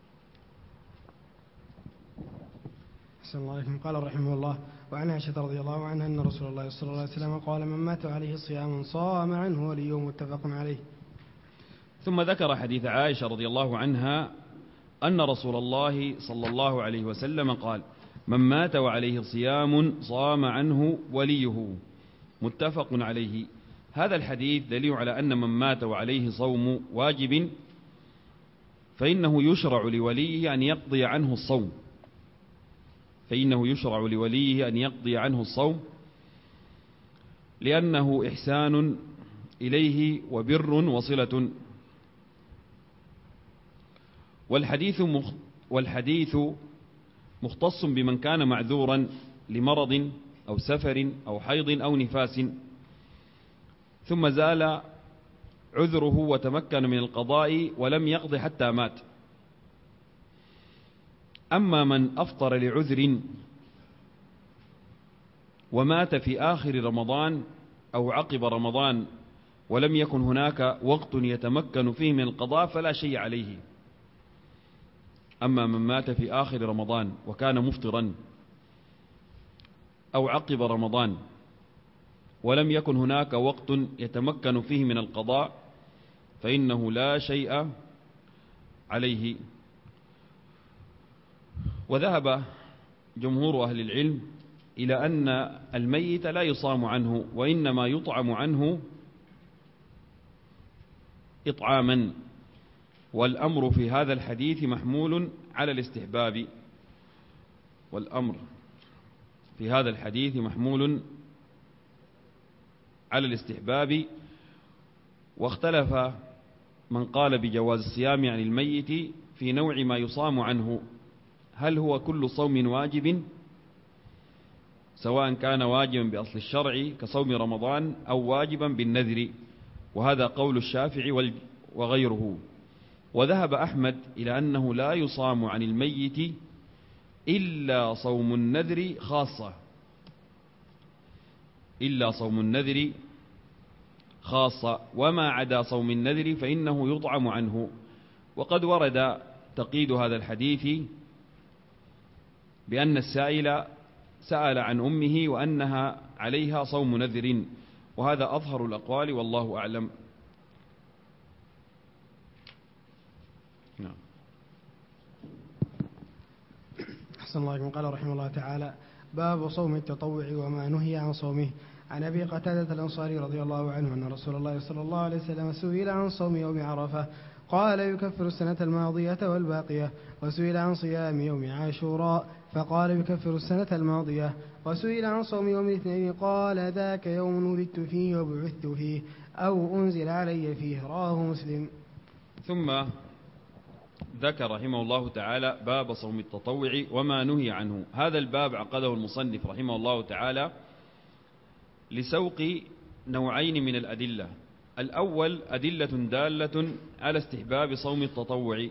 أحسن الله عليكم. قال رحمه الله: وعن عائشة رضي الله عنها أن رسول الله صلى الله عليه وسلم قال: من مات عليه صيام صام عنه وليه، متفق عليه. ثم ذكر حديث عائشة رضي الله عنها أن رسول الله صلى الله عليه وسلم قال: من مات وعليه صيام صام عنه وليه، متفق عليه. هذا الحديث دليل على أن من مات وعليه صوم واجب فإنه يشرع لوليه أن يقضي عنه الصوم، لأنه إحسان إليه وبر وصلة. والحديث مختص بمن كان معذورا لمرض أو سفر أو حيض أو نفاس ثم زال عذره وتمكن من القضاء ولم يقض حتى مات. أما من أفطر لعذر ومات في آخر رمضان أو عقب رمضان ولم يكن هناك وقت يتمكن فيه من القضاء فلا شيء عليه. أما من مات في آخر رمضان وكان مفطرا أو عقب رمضان ولم يكن هناك وقت يتمكن فيه من القضاء فإنه لا شيء عليه. وذهب جمهور أهل العلم إلى أن الميت لا يصام عنه وإنما يطعم عنه إطعاما، والأمر في هذا الحديث محمول على الاستحباب. واختلف من قال بجواز الصيام عن الميت في نوع ما يصام عنه، هل هو كل صوم واجب سواء كان واجبا بأصل الشرع كصوم رمضان أو واجبا بالنذر، وهذا قول الشافعي وغيره. وذهب أحمد إلى أنه لا يصام عن الميت إلا صوم النذر خاصة، وما عدا صوم النذر فإنه يطعم عنه. وقد ورد تقييد هذا الحديث بأن السائل سأل عن أمه وأنها عليها صوم نذر، وهذا أظهر الأقوال والله أعلم. نعم. أحسن الله عليكم. قال رحمه الله تعالى: باب صوم التطوع وما نهي عن صومه. عن أبي قتادة الأنصاري رضي الله عنه أن رسول الله صلى الله عليه وسلم سئل عن صوم يوم عرفة قال: يكفر السنة الماضية والباقية. وسئل عن صيام يوم عاشوراء فقال: يكفر السنة الماضية. وسئل عن صوم يوم الاثنين قال: ذاك يوم ولدت فيه وبعثت فيه أو أنزل علي فيه. رواه مسلم. ثم ذكر رحمه الله تعالى باب صوم التطوع وما نهي عنه. هذا الباب عقده المصنف رحمه الله تعالى لسوق نوعين من الأدلة: الأول أدلة دالة على استحباب صوم التطوع،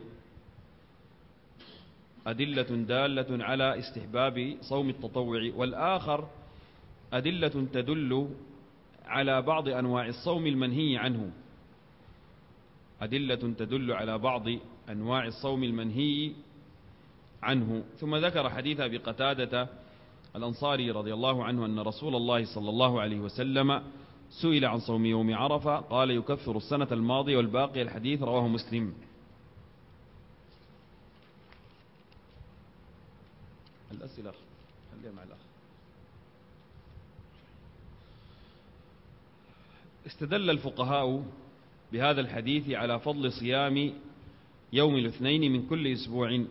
أدلة دالة على استحباب صوم التطوع، والآخر أدلة تدل على بعض أنواع الصوم المنهي عنه، أدلة تدل على بعض أنواع الصوم المنهي عنه. ثم ذكر حديث أبي قتادة الأنصاري رضي الله عنه أن رسول الله صلى الله عليه وسلم سئل عن صوم يوم عرفة قال يكفر السنة الماضية والباقي الحديث رواه مسلم. الأسئلة خليها مع الأخ. استدل الفقهاء بهذا الحديث على فضل صيام يوم الاثنين من كل أسبوع،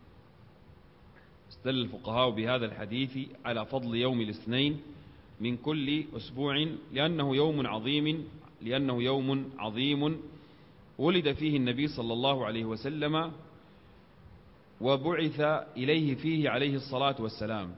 استدل الفقهاء بهذا الحديث على فضل يوم الاثنين من كل أسبوع لأنه يوم عظيم ولد فيه النبي صلى الله عليه وسلم وبعث إليه فيه عليه الصلاة والسلام،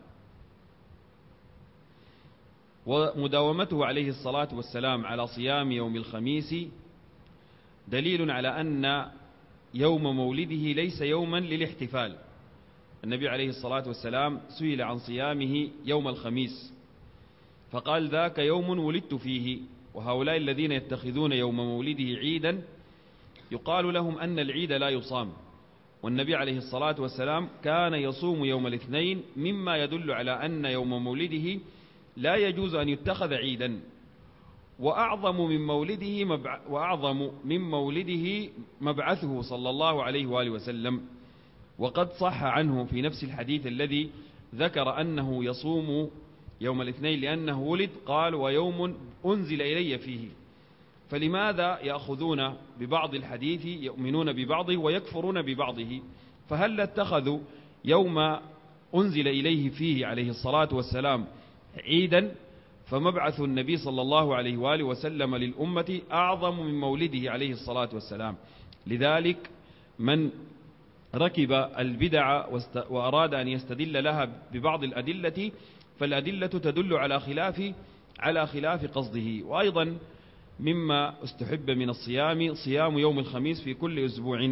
ومداومته عليه الصلاة والسلام على صيام يوم الخميس دليل على أن يوم مولده ليس يوما للاحتفال. النبي عليه الصلاة والسلام سئل عن صيامه يوم الخميس فقال ذاك يوم ولدت فيه، وهؤلاء الذين يتخذون يوم مولده عيدا يقال لهم أن العيد لا يصام، والنبي عليه الصلاة والسلام كان يصوم يوم الاثنين مما يدل على أن يوم مولده لا يجوز أن يتخذ عيدا. وأعظم من مولده مبعثه صلى الله عليه وآله وسلم، وقد صح عنه في نفس الحديث الذي ذكر أنه يصوم يوم الاثنين لأنه ولد قال ويوم أنزل إلي فيه. فلماذا يأخذون ببعض الحديث يؤمنون ببعضه ويكفرون ببعضه؟ فهل اتخذوا يوم أنزل إليه فيه عليه الصلاة والسلام عيدا؟ فمبعث النبي صلى الله عليه وآله وسلم للأمة أعظم من مولده عليه الصلاة والسلام. لذلك من ركب البدع وأراد أن يستدل لها ببعض الأدلة فالأدلة تدل على خلاف قصده. وأيضا مما استحب من الصيام صيام يوم الخميس في كل أسبوع.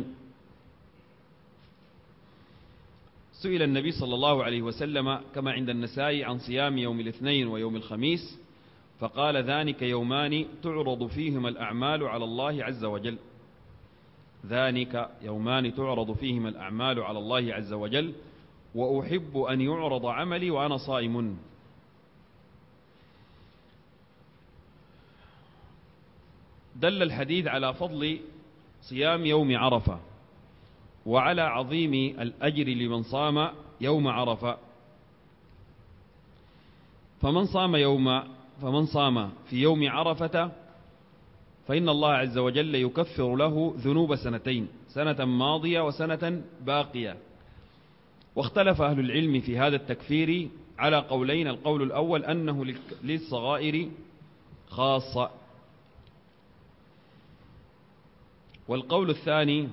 سئل النبي صلى الله عليه وسلم كما عند النسائي عن صيام يوم الاثنين ويوم الخميس فقال ذلك يومان تعرض فيهما الأعمال على الله عز وجل، ذلك يومان تعرض فيهما الأعمال على الله عز وجل وأحب أن يعرض عملي وأنا صائم. دل الحديث على فضل صيام يوم عرفة وعلى عظيم الأجر لمن صام يوم عرفة. فمن صام في يوم عرفة فإن الله عز وجل يكفر له ذنوب سنتين، سنة ماضية وسنة باقية. واختلف أهل العلم في هذا التكفير على قولين، القول الأول أنه للصغائر خاصة، والقول الثاني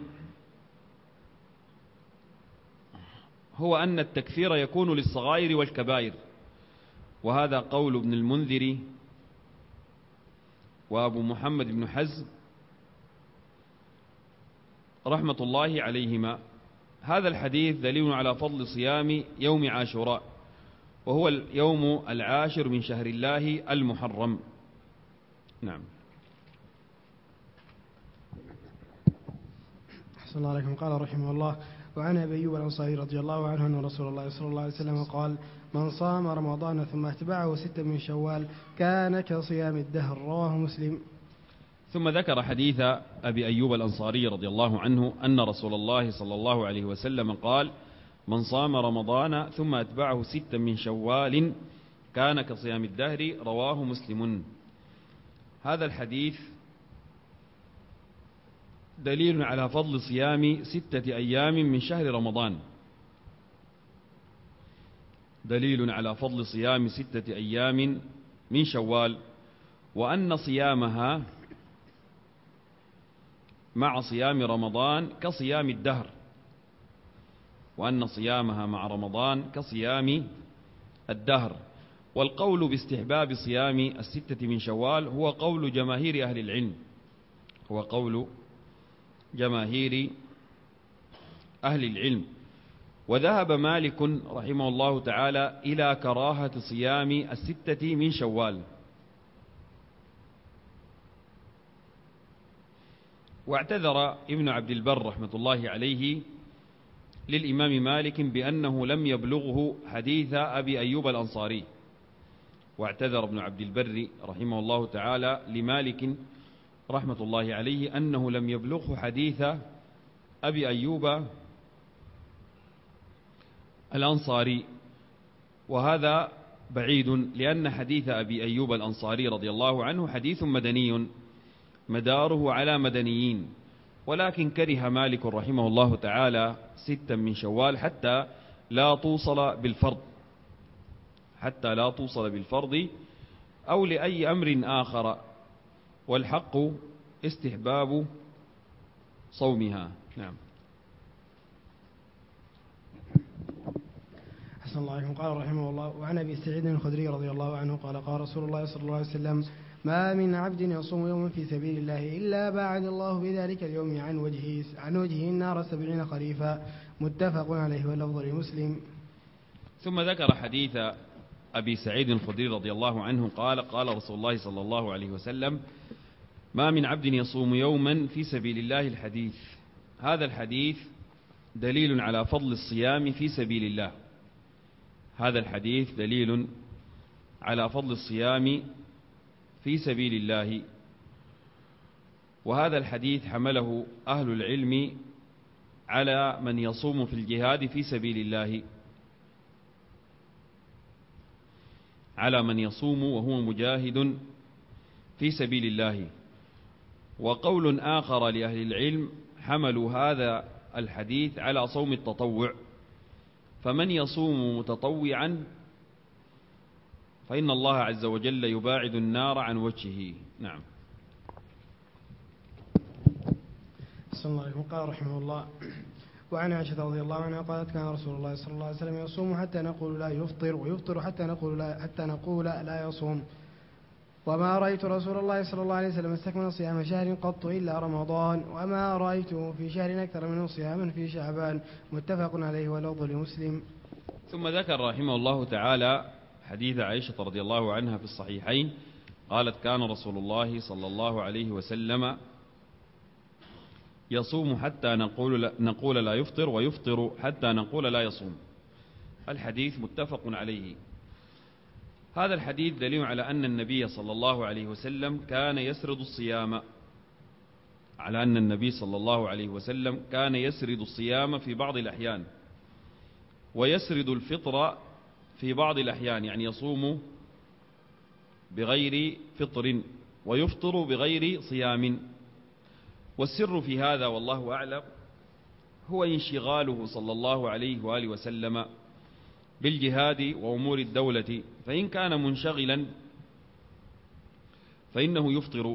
هو أن التكفير يكون للصغائر والكبائر، وهذا قول ابن المنذر وأبو محمد بن حزم رحمة الله عليهما. هذا الحديث دليل على فضل صيام يوم عاشوراء، وهو اليوم العاشر من شهر الله المحرم. نعم. أحسن الله عليكم. قال رحمه الله: وعن أبي أيوب الأنصاري رضي الله عنه أن رسول الله صلى الله عليه وسلم قال: من صام رمضان ثم اتبعه 6 من شوال كان كصيام الدهر. رواه مسلم. ثم ذكر حديث أبي أيوب الأنصاري رضي الله عنه أن رسول الله صلى الله عليه وسلم قال: من صام رمضان ثم اتبعه 6 من شوال كان كصيام الدهر. رواه مسلم. هذا الحديث دليل على فضل صيام 6 أيام من شهر رمضان، دليل على فضل صيام 6 أيام من شوال، وأن صيامها مع صيام رمضان كصيام الدهر، وأن صيامها مع رمضان كصيام الدهر. والقول باستحباب صيام 6 من شوال هو قول جماهير أهل العلم، هو قول جماهير أهل العلم. وذهب مالك رحمه الله تعالى إلى كراهة صيام 6 من شوال. واعتذر ابن عبد البر رحمة الله عليه للإمام مالك بأنه لم يبلغه حديث أبي أيوب الأنصاري. واعتذر ابن عبد البر رحمه الله تعالى لمالك رحمة الله عليه أنه لم يبلغه حديث أبي أيوب الأنصاري، وهذا بعيد، لأن حديث أبي أيوب الأنصاري رضي الله عنه حديث مدني مداره على مدنيين، ولكن كره مالك رحمه الله تعالى 6 من شوال حتى لا توصل بالفرض أو لأي أمر آخر، والحق استحباب صومها. نعم. أحسن الله عليكم. قال رحمه الله: وعن أبي سعيد الخدري رضي الله عنه قال: قال رسول الله صلى الله عليه وسلم: ما من عبد يصوم يوما في سبيل الله إلا باعد الله بذلك اليوم عن وجهه النار 70 خريفا. متفق عليه واللفظ لمسلم. ثم ذكر حديث أبي سعيد الخدري رضي الله عنه قال: قال رسول الله صلى الله عليه وسلم: ما من عبد يصوم يوما في سبيل الله. الحديث هذا الحديث دليل على فضل الصيام في سبيل الله. هذا الحديث دليل على فضل الصيام في سبيل الله، وهذا الحديث حمله أهل العلم على من يصوم في الجهاد في سبيل الله، على من يصوم وهو مجاهد في سبيل الله. وقول آخر لأهل العلم حملوا هذا الحديث على صوم التطوع، فمن يصوم متطوعا فإن الله عز وجل يباعد النار عن وجهه. نعم. صلى الله عليه وسلم. قال رحمه الله: وعن عائشة رضي الله عنها قالت: كان رسول الله صلى الله عليه وسلم يصوم حتى نقول لا يفطر، ويفطر حتى نقول لا يصوم. وما رأيت رسول الله صلى الله عليه وسلم استكمل صيام شهر قط إلا رمضان، وما رأيته في شهر أكثر منه صياما في شعبان. متفق عليه واللفظ لمسلم. ثم ذكر رحمه الله تعالى حديث عائشة رضي الله عنها في الصحيحين قالت: كان رسول الله صلى الله عليه وسلم يصوم حتى نقول لا يفطر، ويفطر حتى نقول لا يصوم. الحديث متفق عليه. هذا الحديث دليل على أن النبي صلى الله عليه وسلم كان يسرد الصيام، على أن النبي صلى الله عليه وسلم كان يسرد الصيام في بعض الأحيان، ويسرد الفطر في بعض الأحيان، يعني يصوم بغير فطر ويفطر بغير صيام. والسر في هذا والله أعلم هو انشغاله صلى الله عليه وآله وسلم بالجهاد وأمور الدولة، فإن كان منشغلا فإنه يفطر،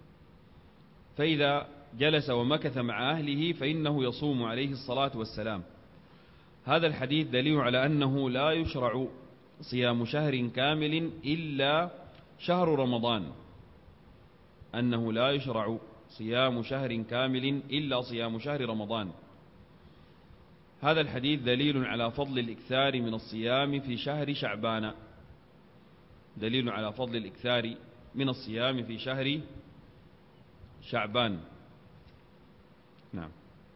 فإذا جلس ومكث مع أهله فإنه يصوم عليه الصلاة والسلام. هذا الحديث دليل على أنه لا يشرع صيام شهر كامل إلا شهر رمضان، أنه لا يشرع صيام شهر كامل إلا صيام شهر رمضان. هذا الحديث دليل على فضل الإكثار من الصيام في شهر شعبان، دليل على فضل الإكثار من الصيام في شهر شعبان. نعم.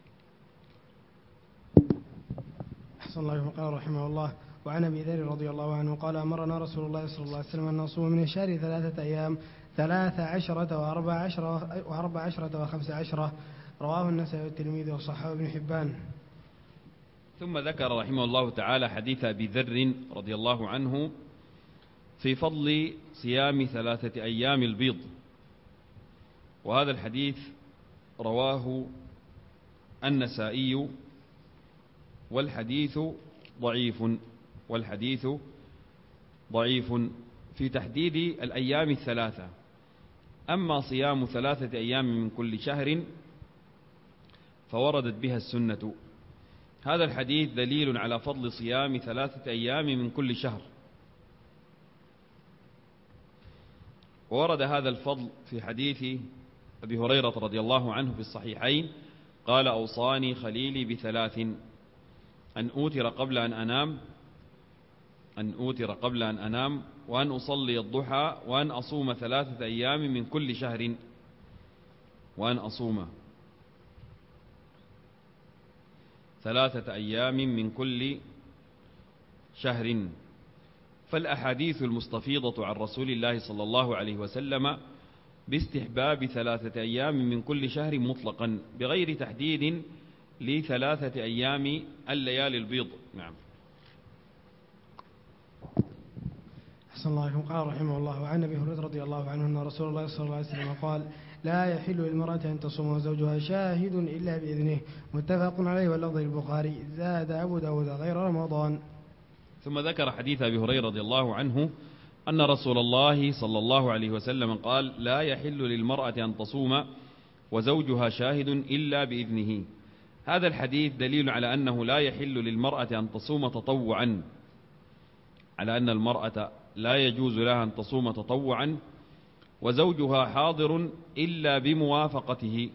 أحسن الله عليكم. قال رحمه الله: وعن أبي ذر رضي الله عنه قال: أمرنا رسول الله صلى الله عليه وسلم أن نصوم من الشهر 3 أيام، 13 و14 و15. رواه النسائي والترمذي وصححه ابن حبان. ثم ذكر رحمه الله تعالى حديث أبي ذر رضي الله عنه في فضل صيام 3 أيام البيض، وهذا الحديث رواه النسائي، والحديث ضعيف في تحديد الأيام 3. أما صيام 3 أيام من كل شهر فوردت بها السنة. هذا الحديث دليل على فضل صيام 3 أيام من كل شهر، وورد هذا الفضل في حديث أبي هريرة رضي الله عنه في الصحيحين قال: أوصاني خليلي بثلاث: أن أوتر قبل أن أنام، وأن أصلي الضحى، وأن أصوم 3 أيام من كل شهر. وأن أصوم 3 أيام من كل شهر. فالأحاديث المستفيضة عن رسول الله صلى الله عليه وسلم باستحباب 3 أيام من كل شهر مطلقا بغير تحديد ل3 أيام الليالي البيض. نعم. أحسن الله عليكم. قال رحمه الله: وعن أبي هريرة رضي الله عنه أن رسول الله صلى الله عليه وسلم قال: لا يحل للمرأة أن تصوم وزوجها شاهد إلا بإذنه. متفق عليه واللفظ للبخاري. زاد أبو داود غير رمضان. ثم ذكر حديث أبي هريرة رضي الله عنه أن رسول الله صلى الله عليه وسلم قال: لا يحل للمرأة أن تصوم وزوجها شاهد إلا بإذنه. هذا الحديث دليل على أنه لا يحل للمرأة أن تصوم تطوعا، على أن المرأة لا يجوز لها أن تصوم تطوعا وزوجها حاضر إلا بموافقته،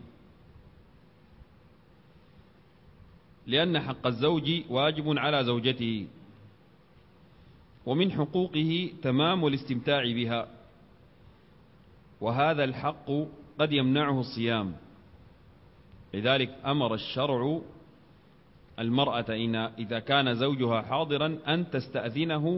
لأن حق الزوج واجب على زوجته، ومن حقوقه تمام الاستمتاع بها، وهذا الحق قد يمنعه الصيام. لذلك أمر الشرع المرأة إذا كان زوجها حاضرا أن تستأذنه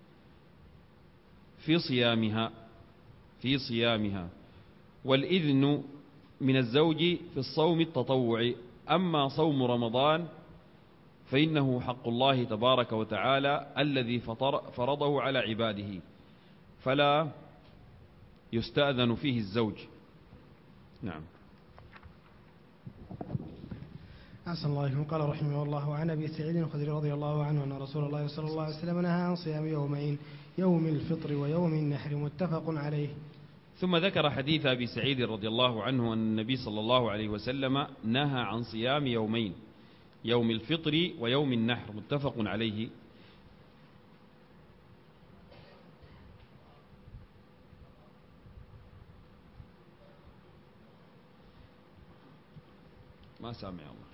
في صيامها، والإذن من الزوج في الصوم التطوع. أما صوم رمضان فإنه حق الله تبارك وتعالى الذي فرضه على عباده، فلا يستأذن فيه الزوج. نعم. أحسن الله عليكم. قال رحمه الله: وعن أبي سعيد الخدري رضي الله عنه أن رسول الله صلى الله عليه وسلم نهى عن صيام يومين: يوم الفطر ويوم النحر. متفق عليه. ثم ذكر حديث أبي سعيد رضي الله عنه أن النبي صلى الله عليه وسلم نهى عن صيام يومين: يوم الفطر ويوم النحر. متفق عليه. ما سامع الله.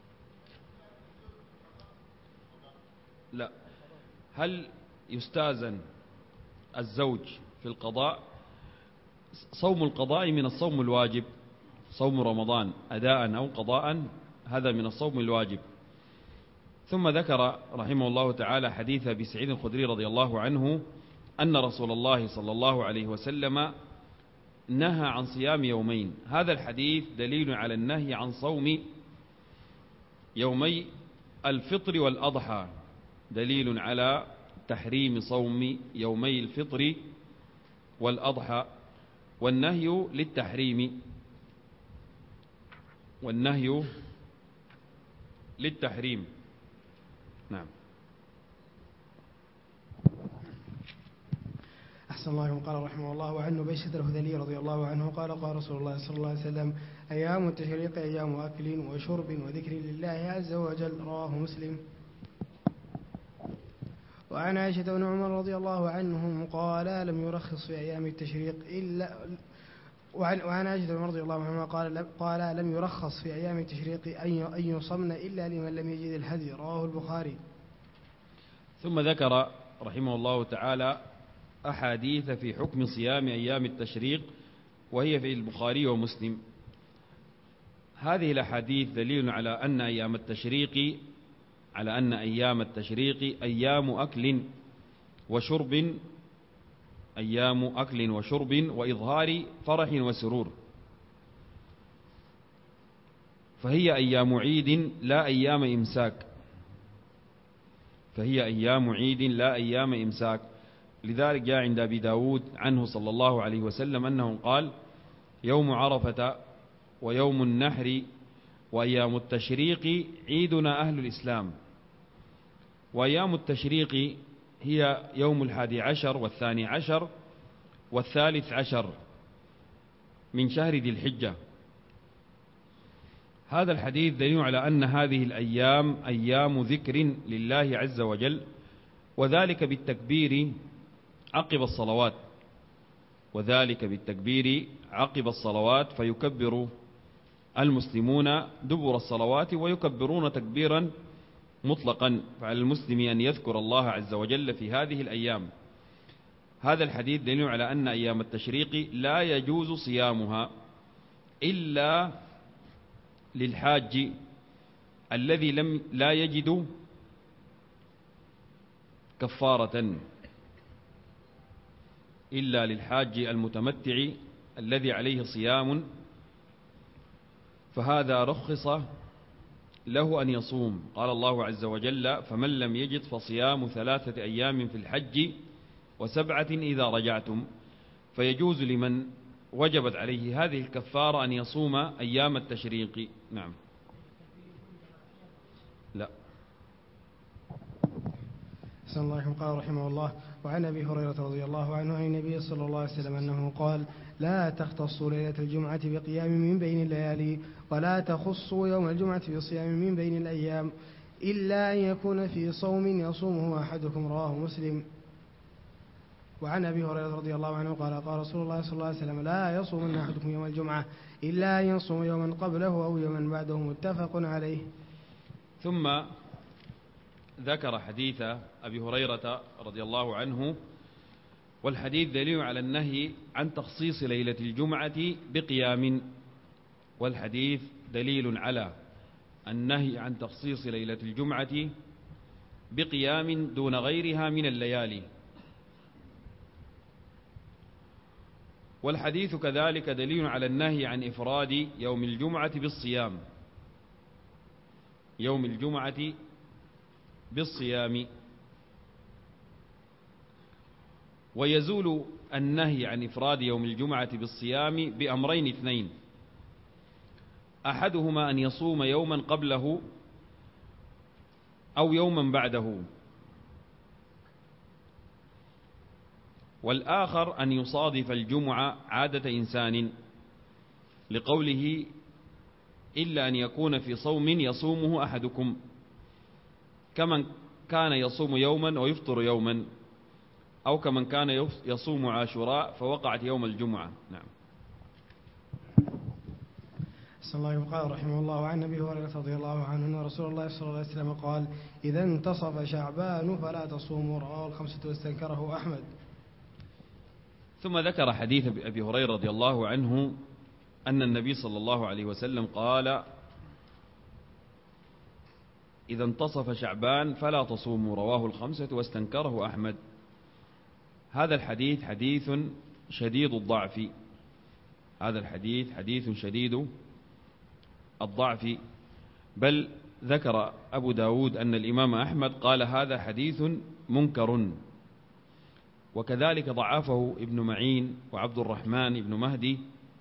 لا. هل يستأذن الزوج في القضاء؟ صوم القضاء من الصوم الواجب، صوم رمضان أداء أو قضاء هذا من الصوم الواجب. ثم ذكر رحمه الله تعالى حديث أبي سعيد الخدري رضي الله عنه أن رسول الله صلى الله عليه وسلم نهى عن صيام يومين. هذا الحديث دليل على النهي عن صوم يومي الفطر والأضحى، دليل على تحريم صوم يومي الفطر والأضحى، والنهي للتحريم. نعم. أحسن الله عليكم. قال رحمه الله: وعن نبيشة الهذلي رضي الله عنه قال: قال رسول الله صلى الله عليه وسلم: أيام التشريق أيام أكل وشرب وذكر لله عز وجل. رواه مسلم. وعن عائشة بن عمر رضي الله عنهم قال: لم يرخص في أيام التشريق إلا وعن عائشة بن عمر رضي الله عنهما قال: لم يرخص في أيام التشريق أن يصمن إلا لمن لم يجد الهدي. رواه البخاري. ثم ذكر رحمه الله تعالى أحاديث في حكم صيام أيام التشريق، وهي في البخاري ومسلم. هذه الأحاديث دليل على أن أيام التشريق أيام أكل وشرب وإظهار فرح وسرور، فهي أيام عيد لا أيام إمساك. لذلك جاء عند أبي داود عنه صلى الله عليه وسلم أنه قال: يوم عرفة ويوم النحر وأيام التشريق عيدنا أهل الإسلام. وأيام التشريق هي يوم 11 و12 و13 من شهر ذي الحجة. هذا الحديث دليل على أن هذه الأيام أيام ذكر لله عز وجل، وذلك بالتكبير عقب الصلوات، وذلك بالتكبير عقب الصلوات، فيكبر المسلمون دبر الصلوات ويكبرون تكبيرا مطلقا. فعلى المسلم أن يذكر الله عز وجل في هذه الأيام. هذا الحديث دليل على أن أيام التشريق لا يجوز صيامها إلا للحاج الذي لا يجد كفارة، إلا للحاج المتمتع الذي عليه صيام، فهذا رخص له أن يصوم. قال الله عز وجل: فمن لم يجد فصيام 3 أيام في الحج و7 إذا رجعتم. فيجوز لمن وجبت عليه هذه الكفارة أن يصوم أيام التشريق. نعم. لا. أحسن الله إليكم. قال رحمه الله: وعن أبي هريرة رضي الله عنه عن النبي صلى الله عليه وسلم أنه قال: لا تختصوا ليلة الجمعة بقيام من بين الليالي، ولا تخصوا يوم الجمعة بصيام من بين الأيام، إلا أن يكون في صوم يصومه أحدكم. رواه مسلم. وعن أبي هريرة رضي الله عنه قال: قال رسول الله صلى الله عليه وسلم: لا يصومن أحدكم يوم الجمعة إلا أن يصوم يوما قبله أو يوما بعده. متفق عليه. ثم ذكر حديث أبي هريرة رضي الله عنه، والحديث دليل على النهي عن تخصيص ليلة الجمعة بقيام، والحديث دليل على النهي عن تخصيص ليلة الجمعة بقيام دون غيرها من الليالي. والحديث كذلك دليل على النهي عن إفراد يوم الجمعة بالصيام، يوم الجمعة بالصيام. ويزول النهي عن إفراد يوم الجمعة بالصيام بأمرين اثنين: أحدهما أن يصوم يوما قبله أو يوما بعده، والآخر أن يصادف الجمعة عادة إنسان، لقوله: إلا أن يكون في صوم يصومه أحدكم، كمن كان يصوم يوما ويفطر يوما، أو كمن كان يصوم عاشوراء فوقعت يوم الجمعة. نعم. صلى الله عليه وسلم. قال رحمه الله: عن أبي هريرة رضي الله عنه أن رسول الله صلى الله عليه وسلم قال: إذا انتصف شعبان فلا تصوموا. رواه الخمسة واستنكره أحمد. ثم ذكر حديث أبي هريرة رضي الله عنه أن النبي صلى الله عليه وسلم قال: إذا انتصف شعبان فلا تصوموا. رواه الخمسة واستنكره أحمد. هذا الحديث حديث شديد الضعف، هذا الحديث حديث شديد الضعف، بل ذكر أبو داود أن الإمام أحمد قال: هذا حديث منكر. وكذلك ضعفه ابن معين وعبد الرحمن بن مهدي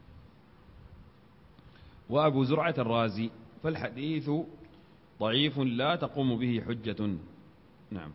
وأبو زرعة الرازي، فالحديث ضعيف لا تقوم به حجة. نعم.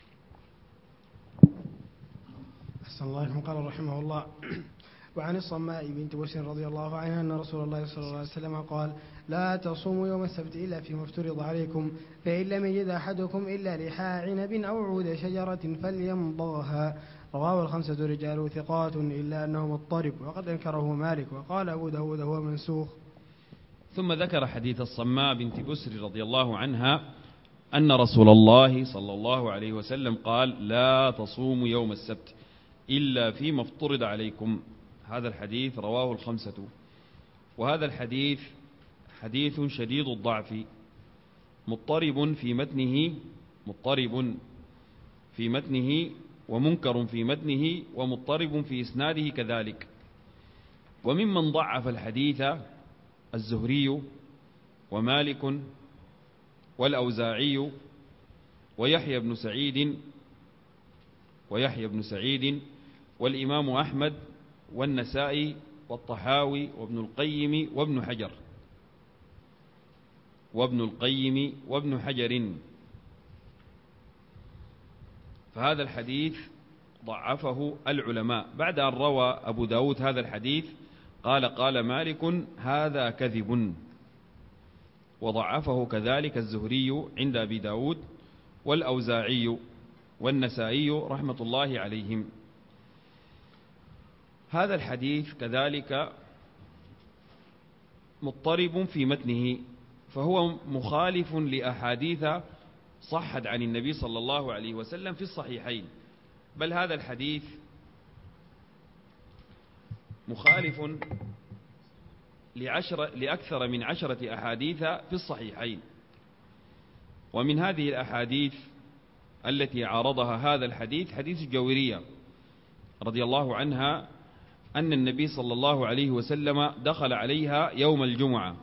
أحسن الله إليكم. قال رحمه الله: وعن الصماء بنت بشر رضي الله عنها أن رسول الله صلى الله عليه وسلم قال: لا تصوموا يوم السبت إلا فيما افترض عليكم، فإن لم يجد أحدكم إلا لحاء عنب أو عود شجرة فليمضغها. رواه الخمسة رجاله ثقات إلا أنه مضطرب، وقد أنكره مالك، وقال أبو داود هو منسوخ. ثم ذكر حديث الصماء بنت بسر رضي الله عنها أن رسول الله صلى الله عليه وسلم قال: لا تصوموا يوم السبت إلا فيما افترض عليكم. هذا الحديث رواه الخمسة. وهذا الحديث حديث شديد الضعف، مضطرب في متنه ومنكر في متنه ومضطرب في إسناده كذلك. وممن ضعف الحديث الزهري ومالك والأوزاعي ويحيى بن سعيد والإمام أحمد والنسائي والطحاوي وابن القيم وابن حجر. فهذا الحديث ضعفه العلماء. بعد أن روى أبو داود هذا الحديث قال مالك: هذا كذب. وضعفه كذلك الزهري عند أبي داود والأوزاعي والنسائي رحمة الله عليهم. هذا الحديث كذلك مضطرب في متنه، فهو مخالف لأحاديث صحت عن النبي صلى الله عليه وسلم في الصحيحين، بل هذا الحديث مخالف لأكثر من 10 أحاديث في الصحيحين. ومن هذه الأحاديث التي عارضها هذا الحديث حديث الجويرية رضي الله عنها أن النبي صلى الله عليه وسلم دخل عليها يوم الجمعة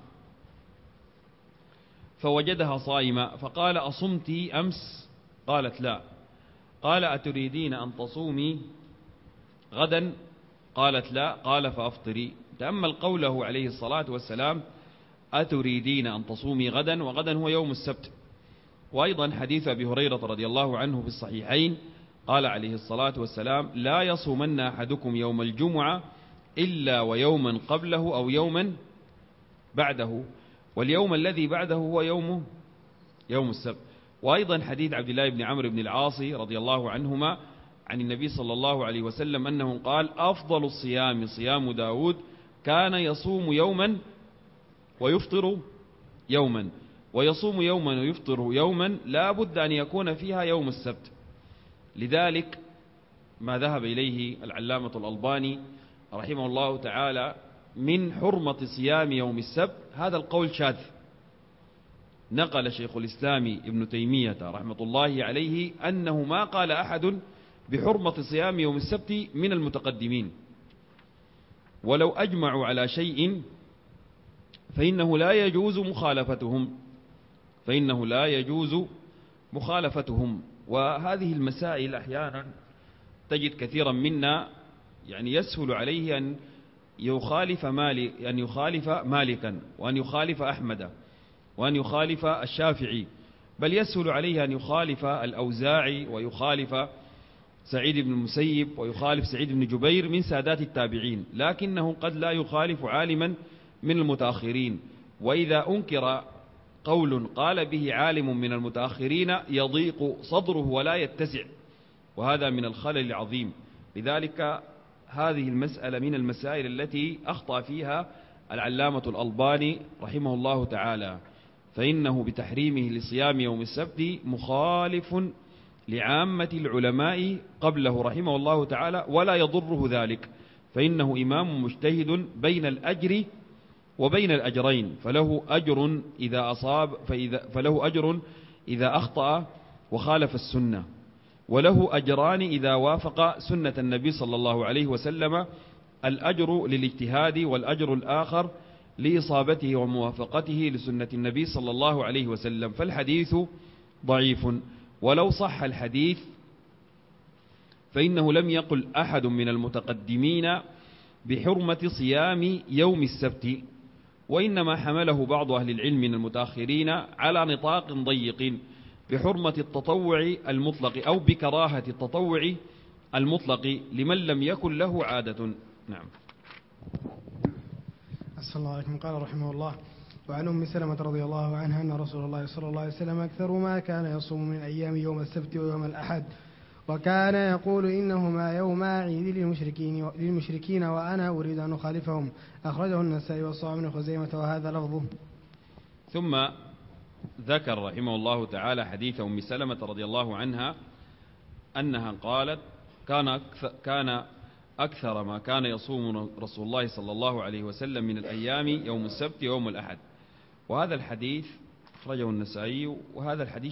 فوجدها صائمة فقال: أصمت أمس؟ قالت: لا. قال: أتريدين أن تصومي غدا؟ قالت: لا. قال: فأفطري. تأمل قوله عليه الصلاة والسلام: أتريدين أن تصومي غدا، وغدا هو يوم السبت. وأيضا حديث أبي هريرة رضي الله عنه في الصحيحين قال عليه الصلاة والسلام: لا يصومن أحدكم يوم الجمعة إلا ويوما قبله أو يوما بعده، واليوم الذي بعده هو يوم السبت. وأيضا حديث عبد الله بن عمرو بن العاص رضي الله عنهما عن النبي صلى الله عليه وسلم أنه قال: أفضل الصيام صيام داود كان يصوم يوما ويفطر يوما، ويصوم يوما ويفطر يوما لا بد أن يكون فيها يوم السبت. لذلك ما ذهب إليه العلامة الألباني رحمه الله تعالى من حرمة صيام يوم السبت هذا القول شاذ. نقل شيخ الإسلام ابن تيمية رحمة الله عليه أنه ما قال أحد بحرمة صيام يوم السبت من المتقدمين، ولو أجمعوا على شيء فإنه لا يجوز مخالفتهم. وهذه المسائل أحيانا تجد كثيرا منا يعني يسهل عليه أن يخالف مالكا، وأن يخالف أحمد، وأن يخالف الشافعي، بل يسهل عليه أن يخالف الأوزاعي، ويخالف سعيد بن المسيب، ويخالف سعيد بن جبير من سادات التابعين، لكنه قد لا يخالف عالما من المتأخرين. وإذا أنكر قول قال به عالم من المتأخرين يضيق صدره ولا يتسع، وهذا من الخلل العظيم. لذلك هذه المسألة من المسائل التي أخطأ فيها العلامة الألباني رحمه الله تعالى، فإنه بتحريمه لصيام يوم السبت مخالف لعامة العلماء قبله رحمه الله تعالى، ولا يضره ذلك، فإنه إمام مجتهد بين الأجر وبين الأجرين، فله أجر إذا أصاب، فله أجر إذا أخطأ وخالف السنة، وله أجران إذا وافق سنة النبي صلى الله عليه وسلم، الأجر للاجتهاد، والأجر الآخر لإصابته وموافقته لسنة النبي صلى الله عليه وسلم. فالحديث ضعيف، ولو صح الحديث فإنه لم يقل أحد من المتقدمين بحرمة صيام يوم السبت، وإنما حمله بعض أهل العلم من المتأخرين على نطاق ضيق بحرمة التطوع المطلق أو بكراهة التطوع المطلق لمن لم يكن له عادة. نعم. أسأل الله عليكم. قال رحمه الله: وعن أم سلمة رضي الله عنها أن رسول الله صلى الله عليه وسلم أكثر ما كان يصوم من أيام يوم السبت ويوم الأحد، وكان يقول إنهما يوما عيد للمشركين وأنا أريد أن أخالفهم. أخرجه النسائي والصحاح بن خزيمة وهذا لفظه. ثم ذكر رحمه الله تعالى حديث أم سلمة رضي الله عنها أنها قالت: كان أكثر ما كان يصوم رسول الله صلى الله عليه وسلم من الأيام يوم السبت ويوم الأحد. وهذا الحديث أخرجه النسائي، وهذا الحديث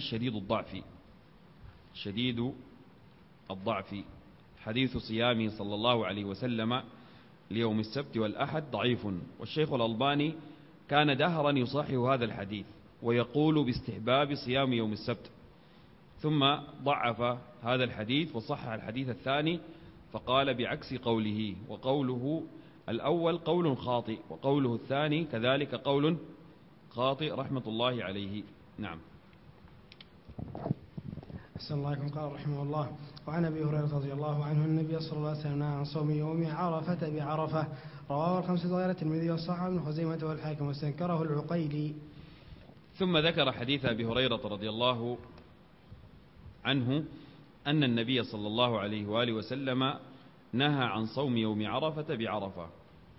شديد الضعف. حديث صيامه صلى الله عليه وسلم ليوم السبت والأحد ضعيف، والشيخ الألباني كان دهرا يصحح هذا الحديث ويقول باستحباب صيام يوم السبت، ثم ضعف هذا الحديث وصحح الحديث الثاني فقال بعكس قوله، وقوله الأول قول خاطئ، وقوله الثاني كذلك قول خاطئ رحمة الله عليه. نعم. أحسن الله عليكم. قال رحمه الله: وعن أبي هريرة رضي الله عنه النبي صلى الله عليه وسلم نهى عن صوم يوم عرفة بعرفة. رواه الخمسة غير الترمذي والصحاح ابن خزيمة والحاكم واستنكره العقيلي. ثم ذكر حديث أبي هريرة رضي الله عنه أن النبي صلى الله عليه وآله وسلم نهى عن صوم يوم عرفة بعرفة.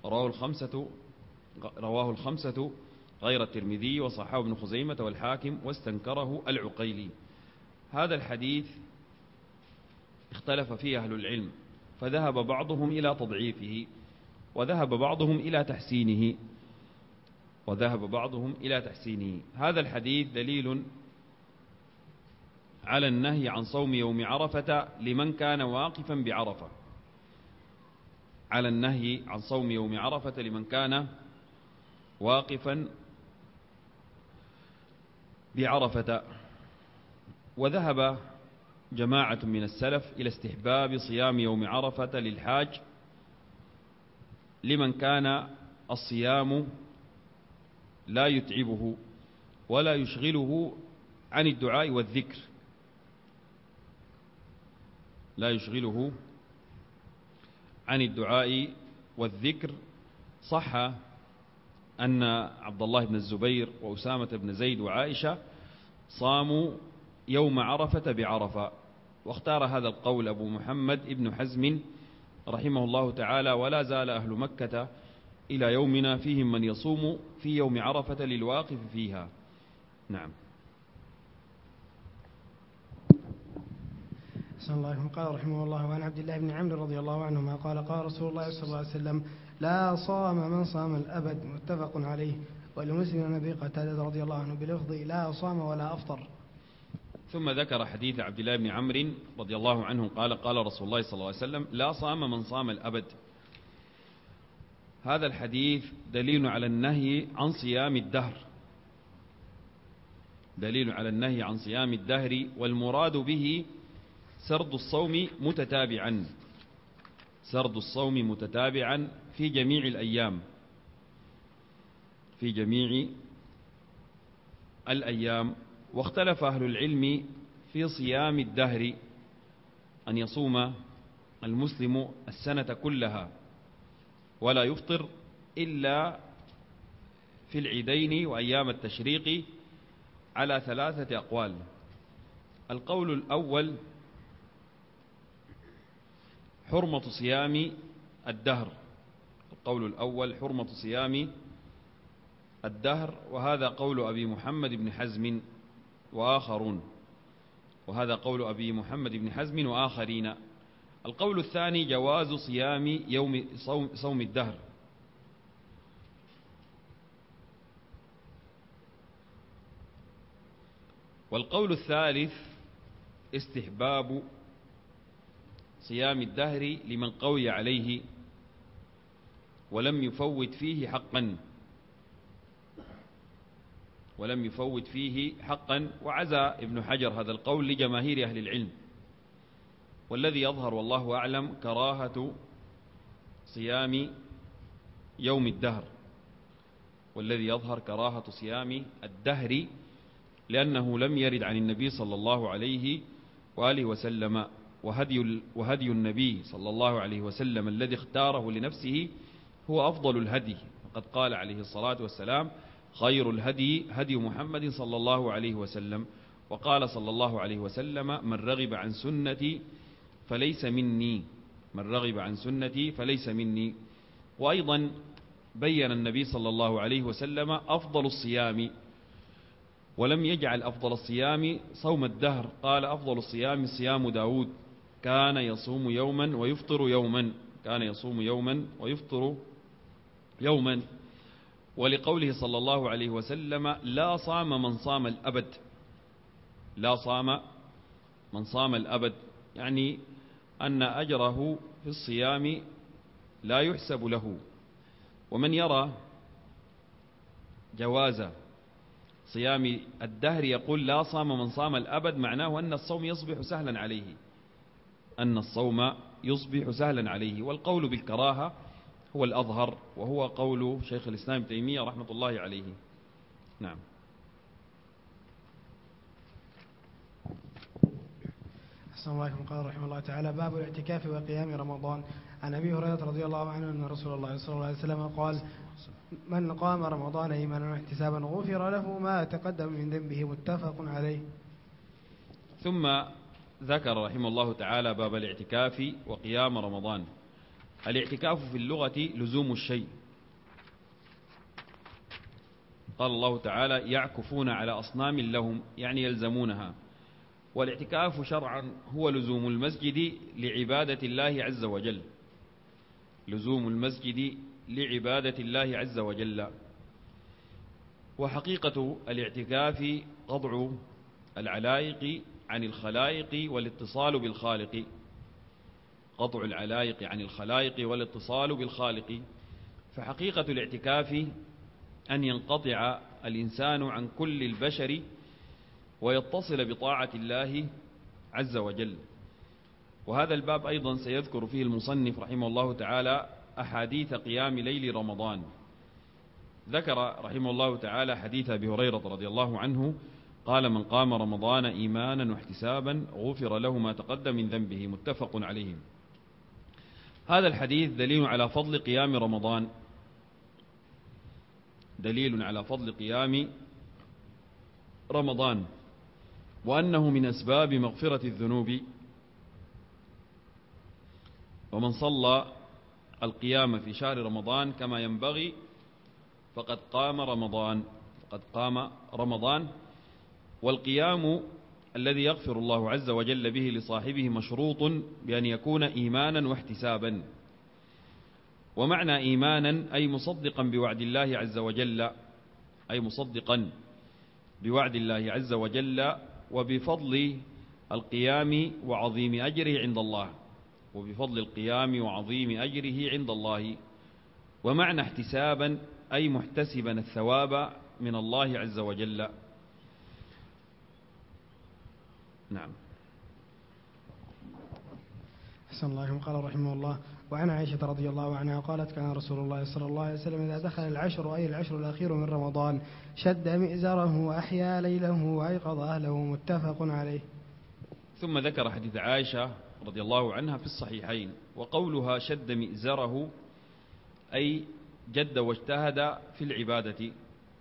رواه الخمسة غير الترمذي وصححه ابن خزيمة والحاكم واستنكره العقيلي. هذا الحديث اختلف فيه أهل العلم، فذهب بعضهم إلى تضعيفه وذهب بعضهم إلى تحسينه. هذا الحديث دليل على النهي عن صوم يوم عرفة لمن كان واقفا بعرفة، على النهي عن صوم يوم عرفة لمن كان واقفا بعرفة. وذهب جماعة من السلف إلى استحباب صيام يوم عرفة للحاج لمن كان الصيام لا يتعبه ولا يشغله عن الدعاء والذكر، صح أن عبد الله بن الزبير وأسامة بن زيد وعائشة صاموا يوم عرفة بعرفة، واختار هذا القول أبو محمد ابن حزم رحمه الله تعالى. ولا زال أهل مكة إلى يومنا فيهم من يصوم في يوم عرفة للواقف فيها. نعم. أحسن الله عليكم. قال رحمه الله: وعن عبد الله بن عمرو رضي الله عنهما قال: قال رسول الله صلى الله عليه وسلم: لا صام من صام الأبد. متفق عليه. ولمسلم عن أبي قتادة رضي الله عنه بلفظ: لا صام ولا أفطر. ثم ذكر حديث عبد الله بن عمرو رضي الله عنه قال: قال رسول الله صلى الله عليه وسلم: لا صام من صام الأبد. هذا الحديث دليل على النهي عن صيام الدهر، والمراد به سرد الصوم متتابعا في جميع الأيام. واختلف أهل العلم في صيام الدهر، أن يصوم المسلم السنة كلها ولا يفطر إلا في العيدين وأيام التشريق، على 3 أقوال. القول الأول: حرمة صيام الدهر، وهذا قول أبي محمد بن حزم وآخرين. القول الثاني: جواز صيام صوم الدهر. والقول الثالث: استحباب صيام الدهر لمن قوي عليه ولم يفوت فيه حقا. وعزى ابن حجر هذا القول لجماهير أهل العلم، والذي يظهر والله أعلم كراهة صيام يوم الدهر، الدهر، لأنه لم يرد عن النبي صلى الله عليه وآله وسلم. وهدي النبي صلى الله عليه وسلم الذي اختاره لنفسه هو أفضل الهدي، فقد قال عليه الصلاة والسلام: خير الهدي هدي محمد صلى الله عليه وسلم. وقال صلى الله عليه وسلم: من رغب عن سنتي فليس مني. وأيضا بين النبي صلى الله عليه وسلم أفضل الصيام، ولم يجعل أفضل الصيام صوم الدهر، قال: أفضل الصيام صيام داود، كان يصوم يوما ويفطر يوما. ولقوله صلى الله عليه وسلم: لا صام من صام الأبد، يعني أن أجره في الصيام لا يحسب له. ومن يرى جواز صيام الدهر يقول: لا صام من صام الأبد، معناه أن الصوم يصبح سهلا عليه. والقول بالكراهة هو الأظهر، وهو قول شيخ الإسلام ابن تيمية رحمة الله عليه. نعم. أحسن الله عليكم. قال رحمه الله تعالى: باب الاعتكاف وقيام رمضان. عن أبي هريرة رضي الله عنه أن رسول الله صلى الله عليه وسلم قال: من قام رمضان إيمانا واحتسابا غفر له ما تقدم من ذنبه. متفق عليه. ثم ذكر رحمه الله تعالى باب الاعتكاف وقيام رمضان. الاعتكاف في اللغة لزوم الشيء. قال الله تعالى يعكفون على أصنام لهم، يعني يلزمونها. والاعتكاف شرعا هو لزوم المسجد لعبادة الله عز وجل، لزوم المسجد لعبادة الله عز وجل. وحقيقة الاعتكاف قطع العلائق عن الخلائق والاتصال بالخالق، قطع العلائق عن الخلائق والاتصال بالخالق. فحقيقة الاعتكاف أن ينقطع الإنسان عن كل البشر ويتصل بطاعة الله عز وجل. وهذا الباب أيضا سيذكر فيه المصنف رحمه الله تعالى أحاديث قيام ليل رمضان. ذكر رحمه الله تعالى حديث أبي هريرة رضي الله عنه قال: من قام رمضان إيمانا واحتسابا غفر له ما تقدم من ذنبه، متفق عليه. هذا الحديث دليل على فضل قيام رمضان، دليل على فضل قيام رمضان، وأنه من أسباب مغفرة الذنوب. ومن صلى القيام في شهر رمضان كما ينبغي فقد قام رمضان، فقد قام رمضان. والقيام الذي يغفر الله عز وجل به لصاحبه مشروط بأن يكون إيمانا واحتسابا. ومعنى إيمانا أي مصدقا بوعد الله عز وجل، أي مصدقا بوعد الله عز وجل وبفضل القيام وعظيم أجره عند الله، وبفضل القيام وعظيم أجره عند الله. ومعنى احتسابا أي محتسبا الثواب من الله عز وجل. نعم. أحسن الله. قال رحمه الله: وعن عائشة رضي الله عنها قالت: كان رسول الله صلى الله عليه وسلم إذا دخل العشر، أي العشر الأخير من رمضان، شد مئزره وأحيا ليله وأيقظ أهله، متفق عليه. ثم ذكر حديث عائشة رضي الله عنها في الصحيحين. وقولها شد مئزره أي جد واجتهد في العبادة.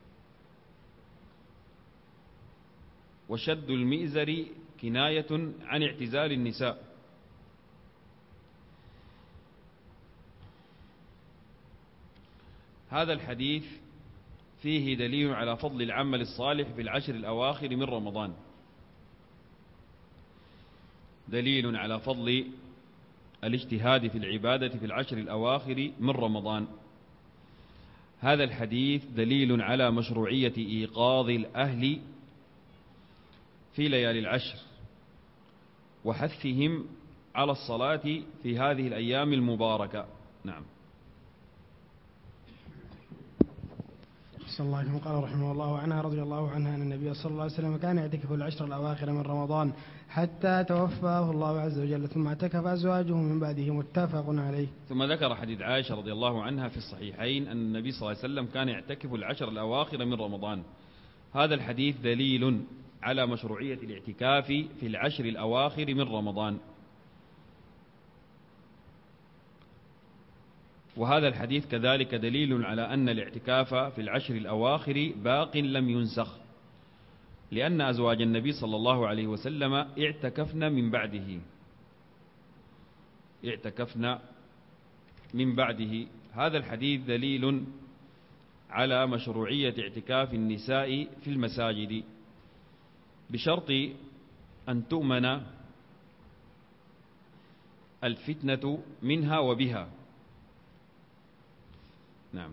وشد المئزر كناية عن اعتزال النساء. هذا الحديث فيه دليل على فضل العمل الصالح في العشر الأواخر من رمضان، دليل على فضل الاجتهاد في العبادة في العشر الأواخر من رمضان. هذا الحديث دليل على مشروعية إيقاظ الأهل في ليالي العشر وحثهم على الصلاة في هذه الأيام المباركة. نعم. صلى الله عليه وسلم. قال رحمه الله عنها رضي الله عنها أن النبي صلى الله عليه وسلم كان يعتكف العشر الأواخر من رمضان حتى توفاه الله عز وجل، ثم اعتكف أزواجه من بعده، متفق عليه. ثم ذكر حديث عائشة رضي الله عنها في الصحيحين أن النبي صلى الله عليه وسلم كان يعتكف العشر الأواخر من رمضان. هذا الحديث دليل على مشروعية الاعتكاف في العشر الأواخر من رمضان. وهذا الحديث كذلك دليل على أن الاعتكاف في العشر الأواخر باق لم ينسخ، لأن أزواج النبي صلى الله عليه وسلم اعتكفن من بعده، اعتكفن من بعده. هذا الحديث دليل على مشروعية اعتكاف النساء في المساجد بشرط أن تؤمن الفتنة منها وبها. نعم.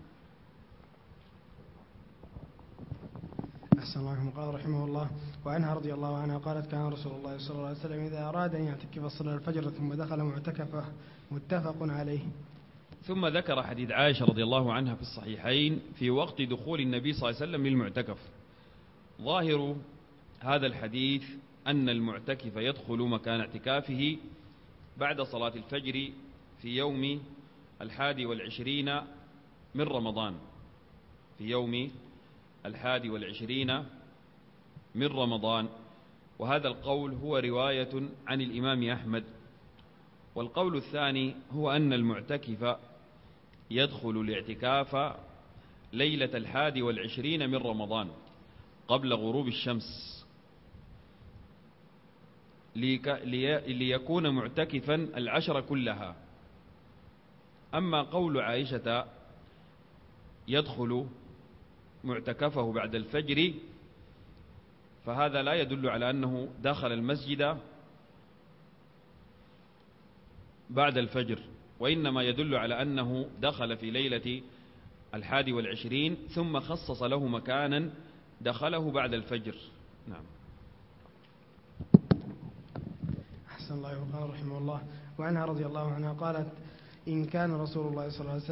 أحسن الله. قال رحمه الله: وعنها رضي الله عنها قالت: كان رسول الله صلى الله عليه وسلم إذا أراد أن يعتكف صلى الفجر ثم دخل معتكفه، متفق عليه. ثم ذكر حديث عائشة رضي الله عنها في الصحيحين في وقت دخول النبي صلى الله عليه وسلم للمعتكف. ظاهر هذا الحديث أن المعتكف يدخل مكان اعتكافه بعد صلاة الفجر في يوم 21 من رمضان، في يوم 21 من رمضان. وهذا القول هو رواية عن الإمام أحمد. والقول الثاني هو أن المعتكف يدخل الاعتكاف ليلة 21 من رمضان قبل غروب الشمس، ليكون معتكفا العشر كلها. أما قول عائشة يدخل معتكفه بعد الفجر فهذا لا يدل على أنه دخل المسجد بعد الفجر، وإنما يدل على أنه دخل في ليلة 21 ثم خصص له مكانا دخله بعد الفجر. نعم. أحسن الله وقال رحمه الله. وعنها رضي الله عنها قالت إن كان رسول الله صلى الله عليه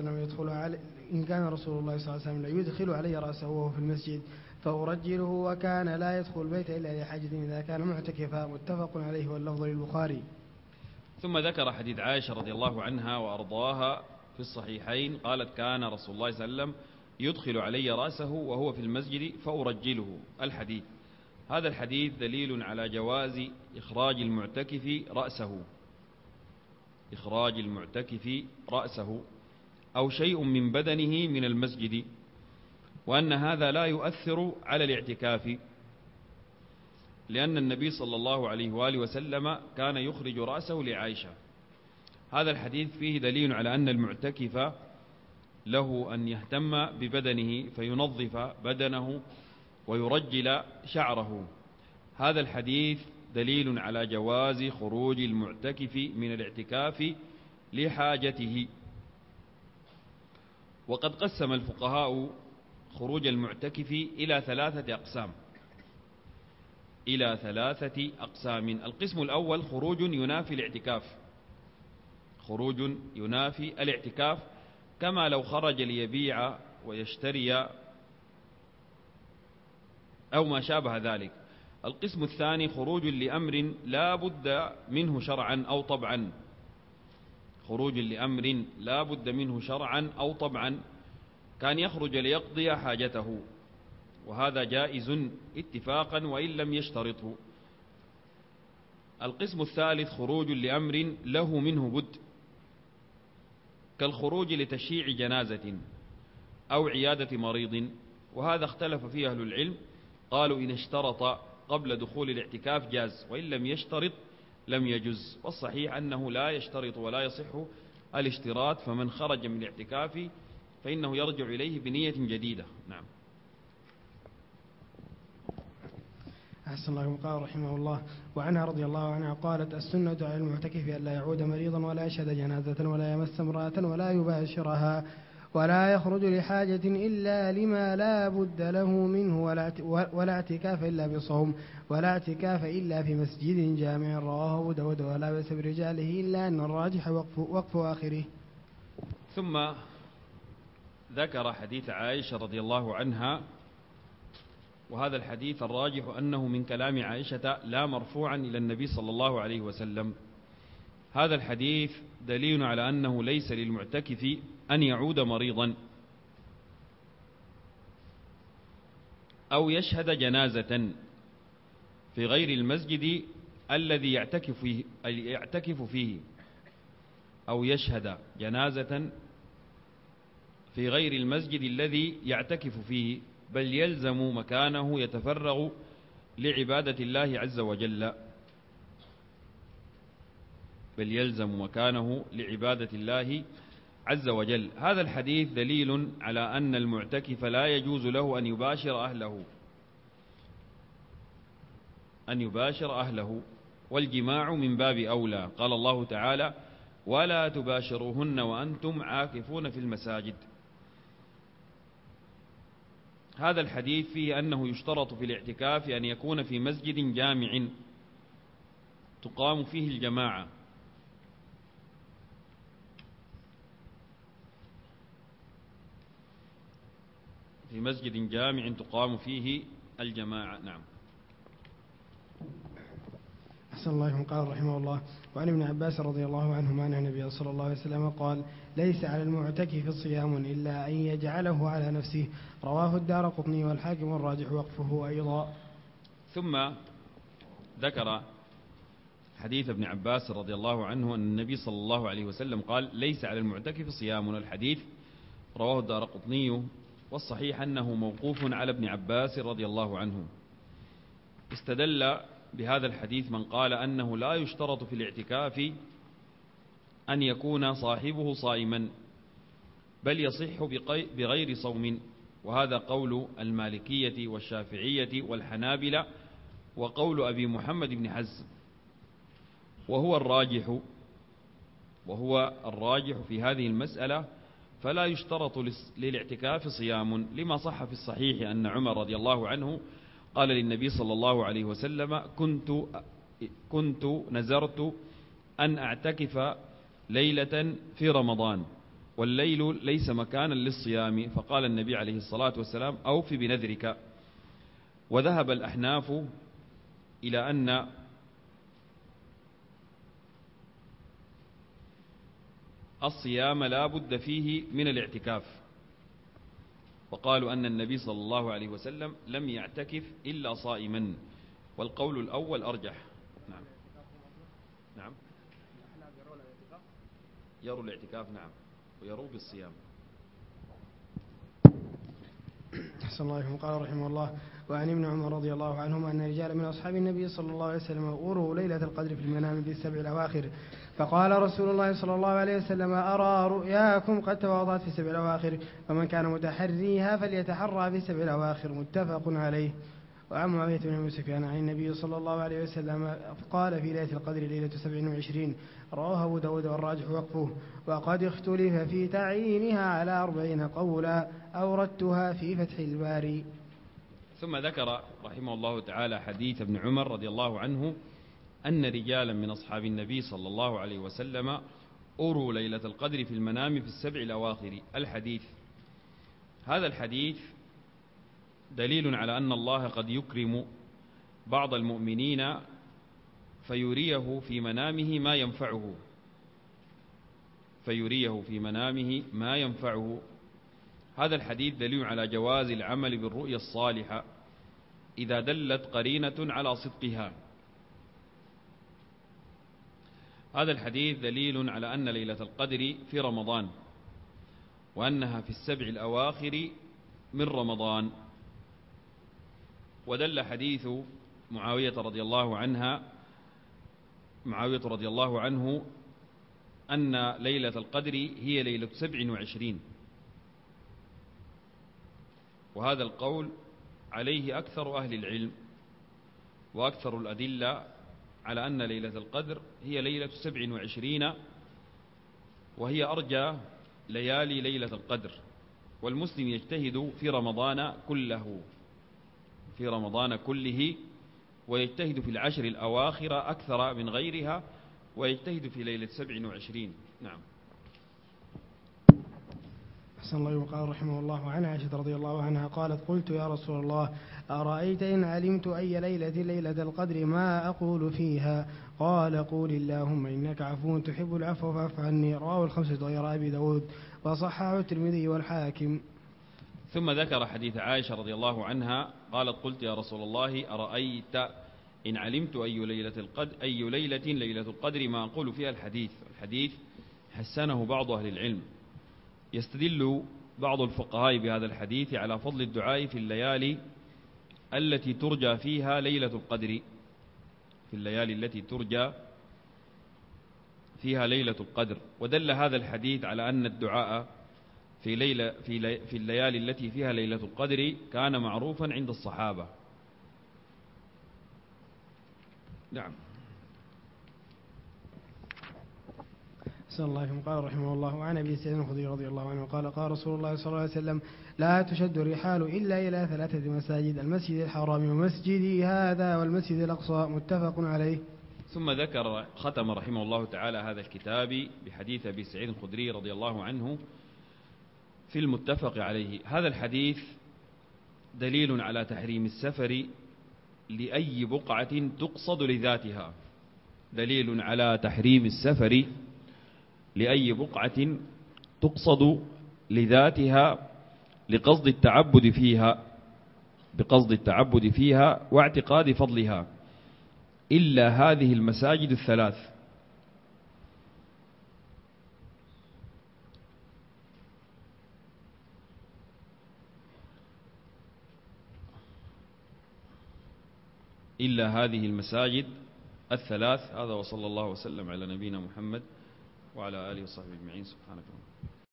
وسلم ليدخل علي رأسه وهو في المسجد فأرجله، وكان لا يدخل البيت إلا لحاجة إذا كان معتكفا. متفق عليه واللفظ للبخاري. ثم ذكر حديث عائشة رضي الله عنها وأرضاها في الصحيحين قالت كان رسول الله صلى الله عليه وسلم يدخل علي رأسه وهو في المسجد فأرجله. الحديث هذا الحديث دليل على جواز إخراج المعتكف رأسه أو شيء من بدنه من المسجد، وأن هذا لا يؤثر على الاعتكاف، لأن النبي صلى الله عليه وآله وسلم كان يخرج رأسه لعائشة. هذا الحديث فيه دليل على أن المعتكف له أن يهتم ببدنه فينظف بدنه ويرجل شعره. هذا الحديث دليل على جواز خروج المعتكف من الاعتكاف لحاجته. وقد قسم الفقهاء خروج المعتكف إلى 3 أقسام. القسم الأول خروج ينافي الاعتكاف، كما لو خرج ليبيع ويشتري أو ما شابه ذلك. القسم الثاني خروج لأمر لا بد منه شرعا أو طبعا، كان يخرج ليقضي حاجته، وهذا جائز اتفاقا وإن لم يشترطه. القسم الثالث خروج لأمر له منه بد، كالخروج لتشييع جنازة أو عيادة مريض، وهذا اختلف فيه أهل العلم، قالوا إن اشترط قبل دخول الاعتكاف جاز، وإن لم يشترط لم يجز. والصحيح أنه لا يشترط ولا يصح الاشتراط، فمن خرج من الاعتكاف فإنه يرجع إليه بنية جديدة. نعم. أحسن الله قال رحمه الله. وعنها رضي الله عنها قالت السنة على المعتكف أن لا يعود مريضا ولا يشهد جنازة ولا يمس امرأة ولا يباشرها ولا يخرج لحاجة إلا لما لا بد له منه، ولا اعتكاف إلا بصوم، ولا اعتكاف إلا في مسجد جامع. رواه أبو داود ولا بأس برجاله، إلا أن الراجح وقف آخره. ثم ذكر حديث عائشة رضي الله عنها، وهذا الحديث الراجح أنه من كلام عائشة لا مرفوعا إلى النبي صلى الله عليه وسلم. هذا الحديث دليل على أنه ليس للمعتكف أن يعود مريضا أو يشهد جنازة في غير المسجد الذي يعتكف فيه، أو يشهد جنازة في غير المسجد الذي يعتكف فيه، بل يلزم مكانه يتفرغ لعبادة الله عز وجل. هذا الحديث دليل على أن المعتكف لا يجوز له أن يباشر أهله، والجماع من باب أولى. قال الله تعالى ولا تباشروهن وأنتم عاكفون في المساجد. هذا الحديث فيه أنه يشترط في الاعتكاف أن يكون في مسجد جامع تقام فيه الجماعة، نعم. أحسن الله قال رحمه الله. وعن ابن عباس رضي الله عنهما أن النبي صلى الله عليه وسلم قال ليس على المعتكف صيام إلا أن يجعله على نفسه. رواه الدارقطني والحاكم، والراجح وقفه أيضا. ثم ذكر حديث ابن عباس رضي الله عنه أن النبي صلى الله عليه وسلم قال ليس على المعتكف صيام. الحديث رواه الدارقطني، والصحيح أنه موقوف على ابن عباس رضي الله عنه. استدل بهذا الحديث من قال أنه لا يشترط في الاعتكاف أن يكون صاحبه صائما، بل يصح بغير صوم، وهذا قول المالكية والشافعية والحنابلة وقول أبي محمد بن حزم، وهو الراجح في هذه المسألة، فلا يشترط للاعتكاف صيام، لما صح في الصحيح أن عمر رضي الله عنه قال للنبي صلى الله عليه وسلم: كنت نذرت أن أعتكف ليلة في رمضان، والليل ليس مكانا للصيام، فقال النبي عليه الصلاة والسلام: أوف بنذرك. وذهب الأحناف إلى أن الصيام لا بد فيه من الاعتكاف، وقالوا أن النبي صلى الله عليه وسلم لم يعتكف إلا صائما، والقول الأول أرجح. نعم نعم، يروا الاعتكاف، نعم، ويروا بالصيام. أحسن الله عليكم. قال رحمه الله: وعن ابن عمر رضي الله عنهما أن رجالا من أصحاب النبي صلى الله عليه وسلم أروا ليلة القدر في المنام بالسبع الأواخر، فقال رسول الله صلى الله عليه وسلم: أرى رؤياكم قد تواضعت في السبع الأواخر، فمن كان متحريها فليتحرى في السبع الأواخر، متفق عليه. وعن معاوية بن أبي سفيان عن النبي صلى الله عليه وسلم قال: في ليلة القدر ليلة 27، رواه أبو داود والراجح وقفه، وقد اختلف في تعيينها على 40 قولا، أوردتها في فتح الباري. ثم ذكر رحمه الله تعالى حديث ابن عمر رضي الله عنه أن رجالا من أصحاب النبي صلى الله عليه وسلم أروا ليلة القدر في المنام في السبع الأواخر. الحديث، هذا الحديث دليل على أن الله قد يكرم بعض المؤمنين فيريه في منامه ما ينفعه. هذا الحديث دليل على جواز العمل بالرؤيا الصالحة إذا دلت قرينة على صدقها. هذا الحديث دليل على أن ليلة القدر في رمضان، وأنها في السبع الأواخر من رمضان. ودل حديث معاوية رضي الله عنه أن ليلة القدر هي ليلة 27، وهذا القول عليه أكثر أهل العلم، وأكثر الأدلة على أن ليلة القدر هي ليلة 27، وهي أرجى ليالي ليلة القدر. والمسلم يجتهد في رمضان كله، ويجتهد في العشر الأواخر أكثر من غيرها، ويجتهد في ليلة 27. نعم. أحسن الله. وقال رحمه الله: عن عائشة رضي الله عنها قالت: قلت يا رسول الله، أرأيت إن علمت أي ليلة القدر ما أقول فيها؟ قال: قول اللهم إنك عفو تحب العفو فاعف عني. رواه الخمسة غير أبي داود، وصححه الترمذي والحاكم. ثم ذكر حديث عائشة رضي الله عنها قالت: قلت يا رسول الله، أرأيت إن علمت أي ليلة ليلة القدر ما أقول فيها؟ الحديث حسنه بعض أهل العلم. يستدل بعض الفقهاء بهذا الحديث على فضل الدعاء في الليالي التي ترجى فيها ليلة القدر، ودل هذا الحديث على أن الدعاء في الليالي التي فيها ليلة القدر كان معروفا عند الصحابة. نعم. صلى الله عليه وسلم. قال رحمه الله: وعن أبي سعيد الخدري رضي الله عنه قال: قال رسول الله صلى الله عليه وسلم: لا تشد الرحال إلا إلى 3 مساجد: المسجد الحرام ومسجدي هذا والمسجد الأقصى، متفق عليه. ثم ختم رحمه الله تعالى هذا الكتاب بحديث أبي سعيد الخدري رضي الله عنه في المتفق عليه. هذا الحديث دليل على تحريم السفر لأي بقعة تقصد لذاتها، دليل على تحريم السفر لأي بقعة تقصد لذاتها بقصد التعبد فيها واعتقاد فضلها، إلا هذه المساجد الثلاث. إلا هذه المساجد الثلاث. هذا وصلى الله وسلم على نبينا محمد وعلى آله وصحبه أجمعين. سبحانك اللهم